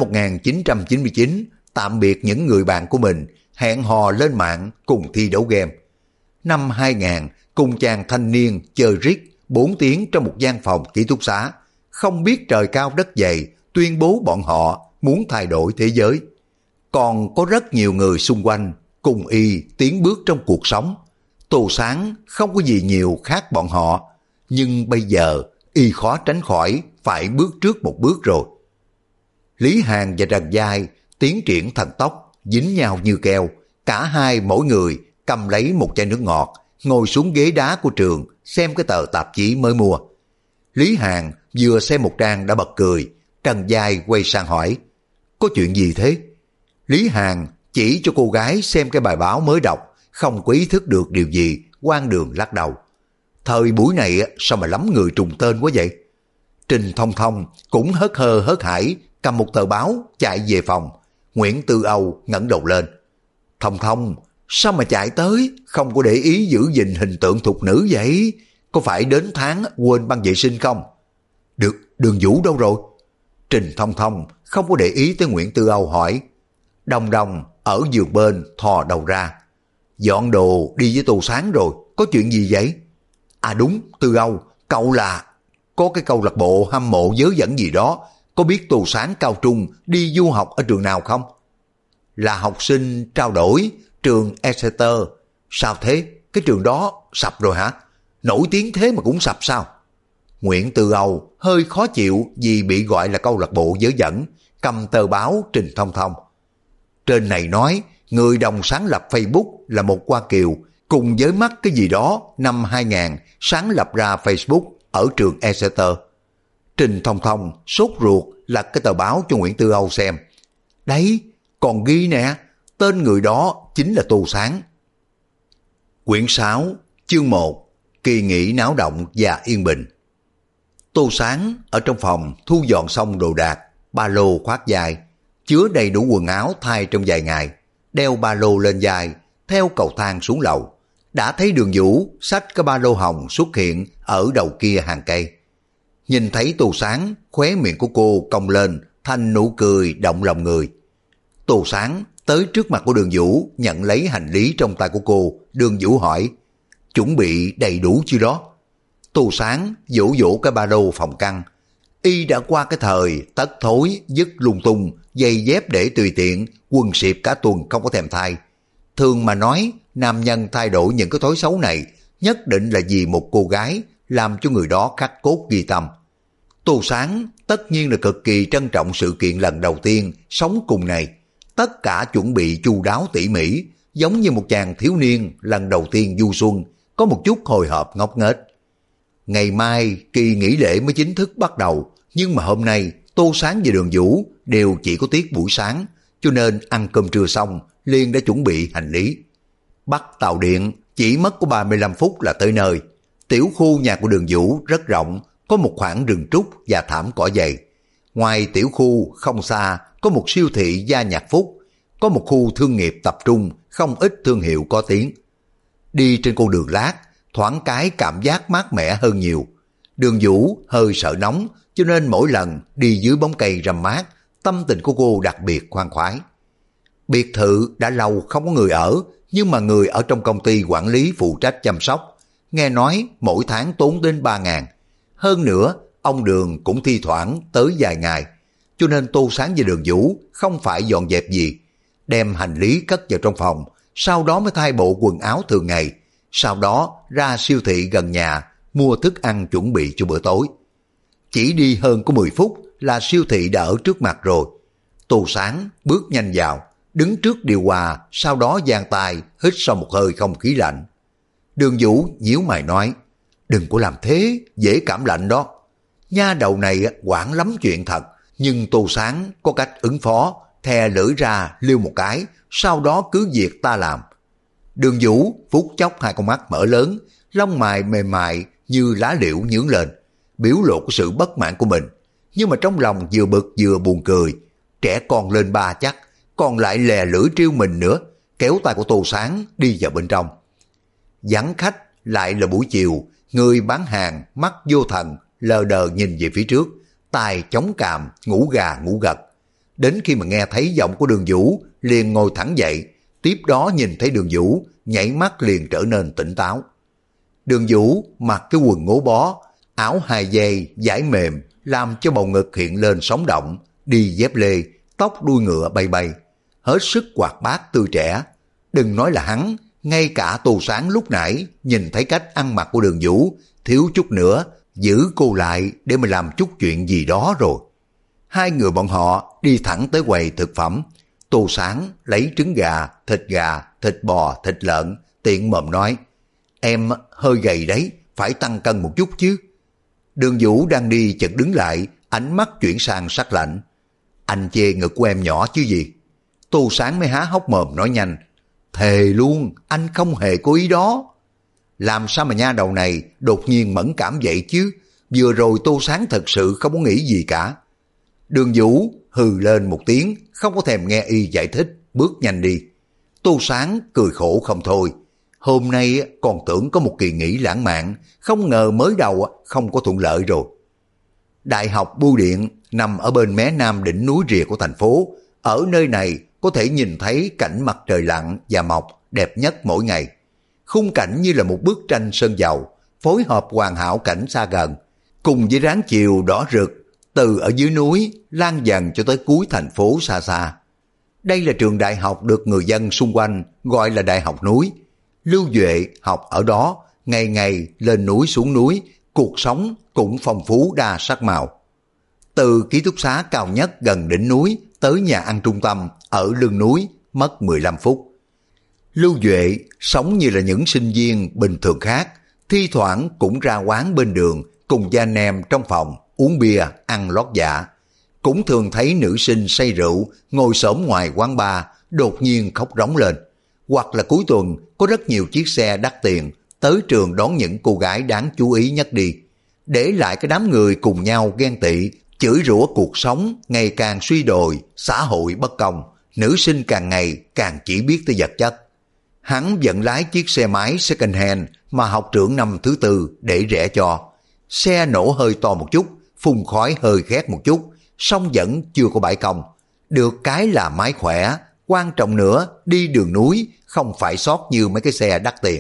1999, tạm biệt những người bạn của mình, hẹn hò lên mạng cùng thi đấu game. Năm 2000, cùng chàng thanh niên chơi riết 4 tiếng trong một gian phòng ký túc xá, không biết trời cao đất dày, tuyên bố bọn họ muốn thay đổi thế giới. Còn có rất nhiều người xung quanh cùng y tiến bước trong cuộc sống. Tô Sáng không có gì nhiều khác bọn họ. nhưng bây giờ y khó tránh khỏi phải bước trước một bước rồi. Lý Hàn và Trần Giai tiến triển thần tốc, dính nhau như keo, cả hai mỗi người cầm lấy một chai nước ngọt, ngồi xuống ghế đá của trường xem cái tờ tạp chí mới mua. Lý Hàn vừa xem một trang đã bật cười, Trần Giai quay sang hỏi, có chuyện gì thế? Lý Hàn chỉ cho cô gái xem cái bài báo mới đọc, không có ý thức được điều gì, quang đường lắc đầu. Thời buổi này sao mà lắm người trùng tên quá vậy? Trình Thông Thông cũng hớt hơ hớt hải, cầm một tờ báo chạy về phòng. Nguyễn Tư Âu ngẩng đầu lên. Thông Thông, sao mà chạy tới, không có để ý giữ gìn hình tượng thục nữ vậy? Có phải đến tháng quên băng vệ sinh không? Đường Vũ đâu rồi? Trình Thông Thông không có để ý tới Nguyễn Tư Âu hỏi. Đồng Đồng ở giường bên thò đầu ra. Dọn đồ đi với Tô Sáng rồi, có chuyện gì vậy? À đúng, Tư Âu, cậu là... Có cái câu lạc bộ hâm mộ vớ vẩn gì đó, có biết Tô Sáng cao trung đi du học ở trường nào không? Là học sinh trao đổi trường Exeter. Sao thế? Cái trường đó sập rồi hả? Nổi tiếng thế mà cũng sập sao? Nguyễn Tư Âu hơi khó chịu vì bị gọi là câu lạc bộ vớ vẩn, cầm tờ báo Trình Thông Thông. Trên này nói người đồng sáng lập Facebook là một Hoa Kiều, cùng với mắt cái gì đó năm 2000 sáng lập ra Facebook ở trường Exeter. Trình Thông Thông sốt ruột lật cái tờ báo cho Nguyễn Tư Âu xem. Đấy, còn ghi nè, tên người đó chính là Tô Sáng. Quyển 6, chương 1, kỳ nghỉ náo động và yên bình. Tô Sáng ở trong phòng thu dọn xong đồ đạc, ba lô khoác vai, chứa đầy đủ quần áo thay trong vài ngày, đeo ba lô lên vai, theo cầu thang xuống lầu. Đã thấy Đường Vũ xách cái ba lô hồng xuất hiện ở đầu kia hàng cây. Nhìn thấy Tô Sáng, khóe miệng của cô cong lên thành nụ cười động lòng người. Tô Sáng tới trước mặt của Đường Vũ, nhận lấy hành lý trong tay của cô. Đường Vũ hỏi, chuẩn bị đầy đủ chưa đó? Tô Sáng vỗ vỗ cái ba lô phòng căng. Y đã qua cái thời tất thối, dứt lung tung, giày dép để tùy tiện, quần xịp cả tuần không có thèm thay. Thường mà nói, nam nhân thay đổi những cái thói xấu này nhất định là vì một cô gái, làm cho người đó khắc cốt ghi tâm. Tô Sáng tất nhiên là cực kỳ trân trọng sự kiện lần đầu tiên sống cùng này. Tất cả chuẩn bị chu đáo tỉ mỉ, giống như một chàng thiếu niên lần đầu tiên du xuân, có một chút hồi hộp ngốc nghếch. Ngày mai kỳ nghỉ lễ mới chính thức bắt đầu, nhưng mà hôm nay Tô Sáng và Đường Vũ đều chỉ có tiết buổi sáng, cho nên ăn cơm trưa xong liền đã chuẩn bị hành lý. Bắt tàu điện chỉ mất có 35 phút là tới nơi. Tiểu khu nhà của Đường Vũ rất rộng, có một khoảng rừng trúc và thảm cỏ dày. Ngoài tiểu khu không xa có một siêu thị Gia Nhạc Phúc, có một khu thương nghiệp tập trung không ít thương hiệu có tiếng. Đi trên con đường lát, thoáng cái cảm giác mát mẻ hơn nhiều. Đường Vũ hơi sợ nóng, cho nên mỗi lần đi dưới bóng cây râm mát, tâm tình của cô đặc biệt khoan khoái. Biệt thự đã lâu không có người ở, nhưng mà người ở trong công ty quản lý phụ trách chăm sóc. Nghe nói mỗi tháng tốn đến 3.000. Hơn nữa, ông Đường cũng thi thoảng tới vài ngày. Cho nên Tô Sáng và Đường Vũ không phải dọn dẹp gì. Đem hành lý cất vào trong phòng, sau đó mới thay bộ quần áo thường ngày. Sau đó ra siêu thị gần nhà, mua thức ăn chuẩn bị cho bữa tối. Chỉ đi hơn có 10 phút là siêu thị đã ở trước mặt rồi. Tô Sáng bước nhanh vào, đứng trước điều hòa, sau đó giang tay hít sau một hơi không khí lạnh. Đường Vũ nhíu mày nói, đừng có làm thế, dễ cảm lạnh đó. Nha đầu này quản lắm chuyện thật, nhưng Tô Sáng có cách ứng phó, thè lưỡi ra liêu một cái, sau đó cứ việc ta làm. Đường Vũ phút chốc hai con mắt mở lớn, lông mày mềm mại như lá liễu nhướng lên, biểu lộ của sự bất mãn của mình, nhưng mà trong lòng vừa bực vừa buồn cười. Trẻ con lên ba chắc, còn lại lè lưỡi trêu mình nữa, kéo tay của Tô Sáng đi vào bên trong. Vắng khách lại là buổi chiều, người bán hàng mắt vô thần, lờ đờ nhìn về phía trước, tai chống cằm, ngủ gà ngủ gật. Đến khi mà nghe thấy giọng của Đường Vũ, liền ngồi thẳng dậy, tiếp đó nhìn thấy Đường Vũ, nhảy mắt liền trở nên tỉnh táo. Đường Vũ mặc cái quần ngố bó, áo hai dây dải mềm, làm cho bầu ngực hiện lên sóng động, đi dép lê, tóc đuôi ngựa bay bay, hết sức hoạt bát tươi trẻ. Đừng nói là hắn, ngay cả Tô Sáng lúc nãy nhìn thấy cách ăn mặc của Đường Vũ, thiếu chút nữa giữ cô lại để mà làm chút chuyện gì đó rồi. Hai người bọn họ đi thẳng tới quầy thực phẩm. Tô Sáng lấy trứng gà, thịt bò, thịt lợn, tiện mồm nói, em hơi gầy đấy, phải tăng cân một chút chứ. Đường Vũ đang đi chợt đứng lại, ánh mắt chuyển sang sắc lạnh. Anh chê ngực của em nhỏ chứ gì? Tô Sáng mới há hốc mồm nói nhanh, thề luôn, anh không hề có ý đó. Làm sao mà nha đầu này đột nhiên mẫn cảm vậy chứ? Vừa rồi Tô Sáng thật sự không có nghĩ gì cả. Đường Vũ hừ lên một tiếng, không có thèm nghe y giải thích, bước nhanh đi. Tô Sáng cười khổ không thôi. Hôm nay còn tưởng có một kỳ nghỉ lãng mạn, không ngờ mới đầu không có thuận lợi rồi. Đại học Bưu Điện nằm ở bên mé nam đỉnh núi rìa của thành phố. Ở nơi này có thể nhìn thấy cảnh mặt trời lặn và mọc đẹp nhất mỗi ngày. Khung cảnh như là một bức tranh sơn dầu, phối hợp hoàn hảo cảnh xa gần, cùng với ráng chiều đỏ rực từ ở dưới núi lan dần cho tới cuối thành phố xa xa. Đây là trường đại học được người dân xung quanh gọi là Đại học núi. Lưu Duệ học ở đó, ngày ngày lên núi xuống núi, cuộc sống cũng phong phú đa sắc màu. Từ ký túc xá cao nhất gần đỉnh núi tới nhà ăn trung tâm ở lưng núi mất 15 phút. Lưu Duệ sống như là những sinh viên bình thường khác, thi thoảng cũng ra quán bên đường cùng với anh em trong phòng uống bia, ăn lót dạ. Cũng thường thấy nữ sinh say rượu ngồi xổm ngoài quán bar đột nhiên khóc rống lên. Hoặc là cuối tuần có rất nhiều chiếc xe đắt tiền tới trường đón những cô gái đáng chú ý nhất đi, để lại cái đám người cùng nhau ghen tị, chửi rủa cuộc sống ngày càng suy đồi, xã hội bất công, nữ sinh càng ngày càng chỉ biết tới vật chất. Hắn vẫn lái chiếc xe máy second hand mà học trưởng năm thứ tư để rẻ cho. Xe nổ hơi to một chút, phun khói hơi khét một chút, song vẫn chưa có bãi công. Được cái là máy khỏe, quan trọng nữa đi đường núi không phải sót như mấy cái xe đắt tiền.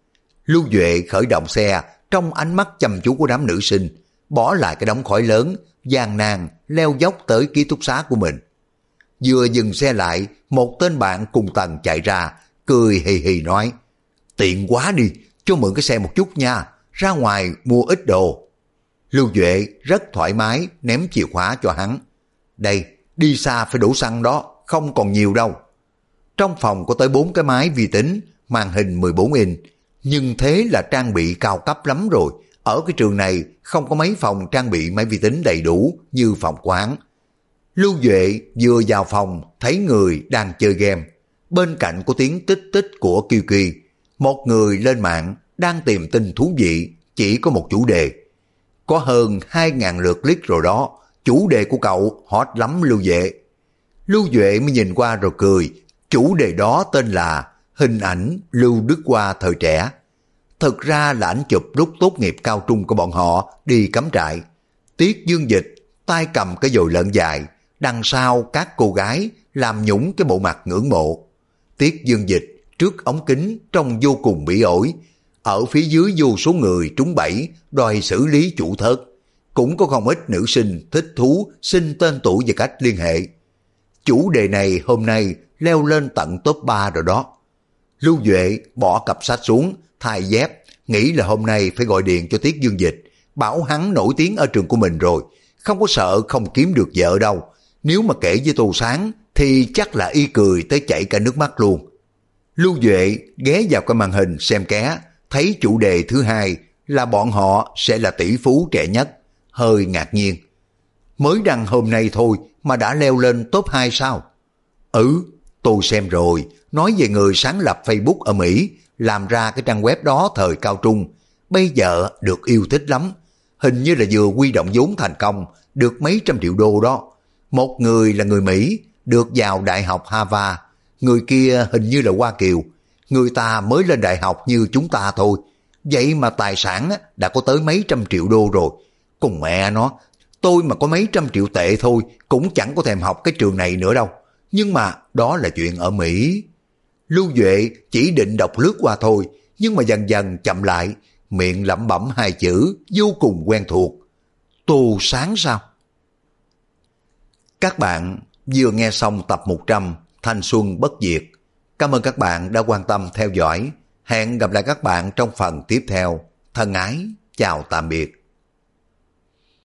Lưu Duệ khởi động xe trong ánh mắt chăm chú của đám nữ sinh, bỏ lại cái đống khói lớn, gian nan leo dốc tới ký túc xá của mình. Vừa dừng xe lại, một tên bạn cùng tầng chạy ra, cười hì hì nói, tiện quá đi, cho mượn cái xe một chút nha, ra ngoài mua ít đồ. Lưu Duệ rất thoải mái ném chìa khóa cho hắn. Đây, đi xa phải đổ xăng đó, không còn nhiều đâu. Trong phòng có tới 4 cái máy vi tính, màn hình 14 inch, nhưng thế là trang bị cao cấp lắm rồi. Ở cái trường này không có mấy phòng trang bị máy vi tính đầy đủ như phòng quán. Lưu Duệ vừa vào phòng thấy người đang chơi game. Bên cạnh có tiếng tích tích của Kiều Kỳ. Một người lên mạng đang tìm tin thú vị, chỉ có một chủ đề. Có hơn 2.000 lượt click rồi đó. Chủ đề của cậu hot lắm Lưu Duệ. Lưu Duệ mới nhìn qua rồi cười. Chủ đề đó tên là hình ảnh Lưu Đức Hoa thời trẻ. Thực ra là ảnh chụp lúc tốt nghiệp cao trung của bọn họ đi cắm trại. Tiết Dương Dịch tay cầm cái dồi lợn dài, đằng sau các cô gái làm nhũng cái bộ mặt ngưỡng mộ. Tiết Dương Dịch trước ống kính trông vô cùng bỉ ổi, ở phía dưới vô số người trúng bẫy đòi xử lý chủ thớt. Cũng có không ít nữ sinh thích thú xin tên tuổi và cách liên hệ. Chủ đề này hôm nay leo lên tận top 3 rồi đó. Lưu Duệ bỏ cặp sách xuống, thay dép, nghĩ là hôm nay phải gọi điện cho Tiết Dương Dịch, bảo hắn nổi tiếng ở trường của mình rồi, không có sợ không kiếm được vợ đâu. Nếu mà kể với Tô Sáng thì chắc là y cười tới chảy cả nước mắt luôn. Lưu Duệ ghé vào cái màn hình xem ké, thấy chủ đề thứ hai là bọn họ sẽ là tỷ phú trẻ nhất, hơi ngạc nhiên. Mới đăng hôm nay thôi mà đã leo lên top 2 sao? Ừ, tôi xem rồi, nói về người sáng lập Facebook ở Mỹ, làm ra cái trang web đó thời cao trung, bây giờ được yêu thích lắm. Hình như là vừa huy động vốn thành công, được mấy trăm triệu đô đó. Một người là người Mỹ, được vào Đại học Harvard, người kia hình như là Hoa Kiều. Người ta mới lên đại học như chúng ta thôi, vậy mà tài sản đã có tới mấy trăm triệu đô rồi. Cùng mẹ nó, tôi mà có mấy trăm triệu tệ thôi cũng chẳng có thèm học cái trường này nữa đâu. Nhưng mà đó là chuyện ở Mỹ. Lưu Duệ chỉ định đọc lướt qua thôi, nhưng mà dần dần chậm lại, miệng lẩm bẩm hai chữ vô cùng quen thuộc. Tô Sáng sao? Các bạn vừa nghe xong tập 100 Thanh Xuân Bất Diệt. Cảm ơn các bạn đã quan tâm theo dõi. Hẹn gặp lại các bạn trong phần tiếp theo. Thân ái, Chào tạm biệt.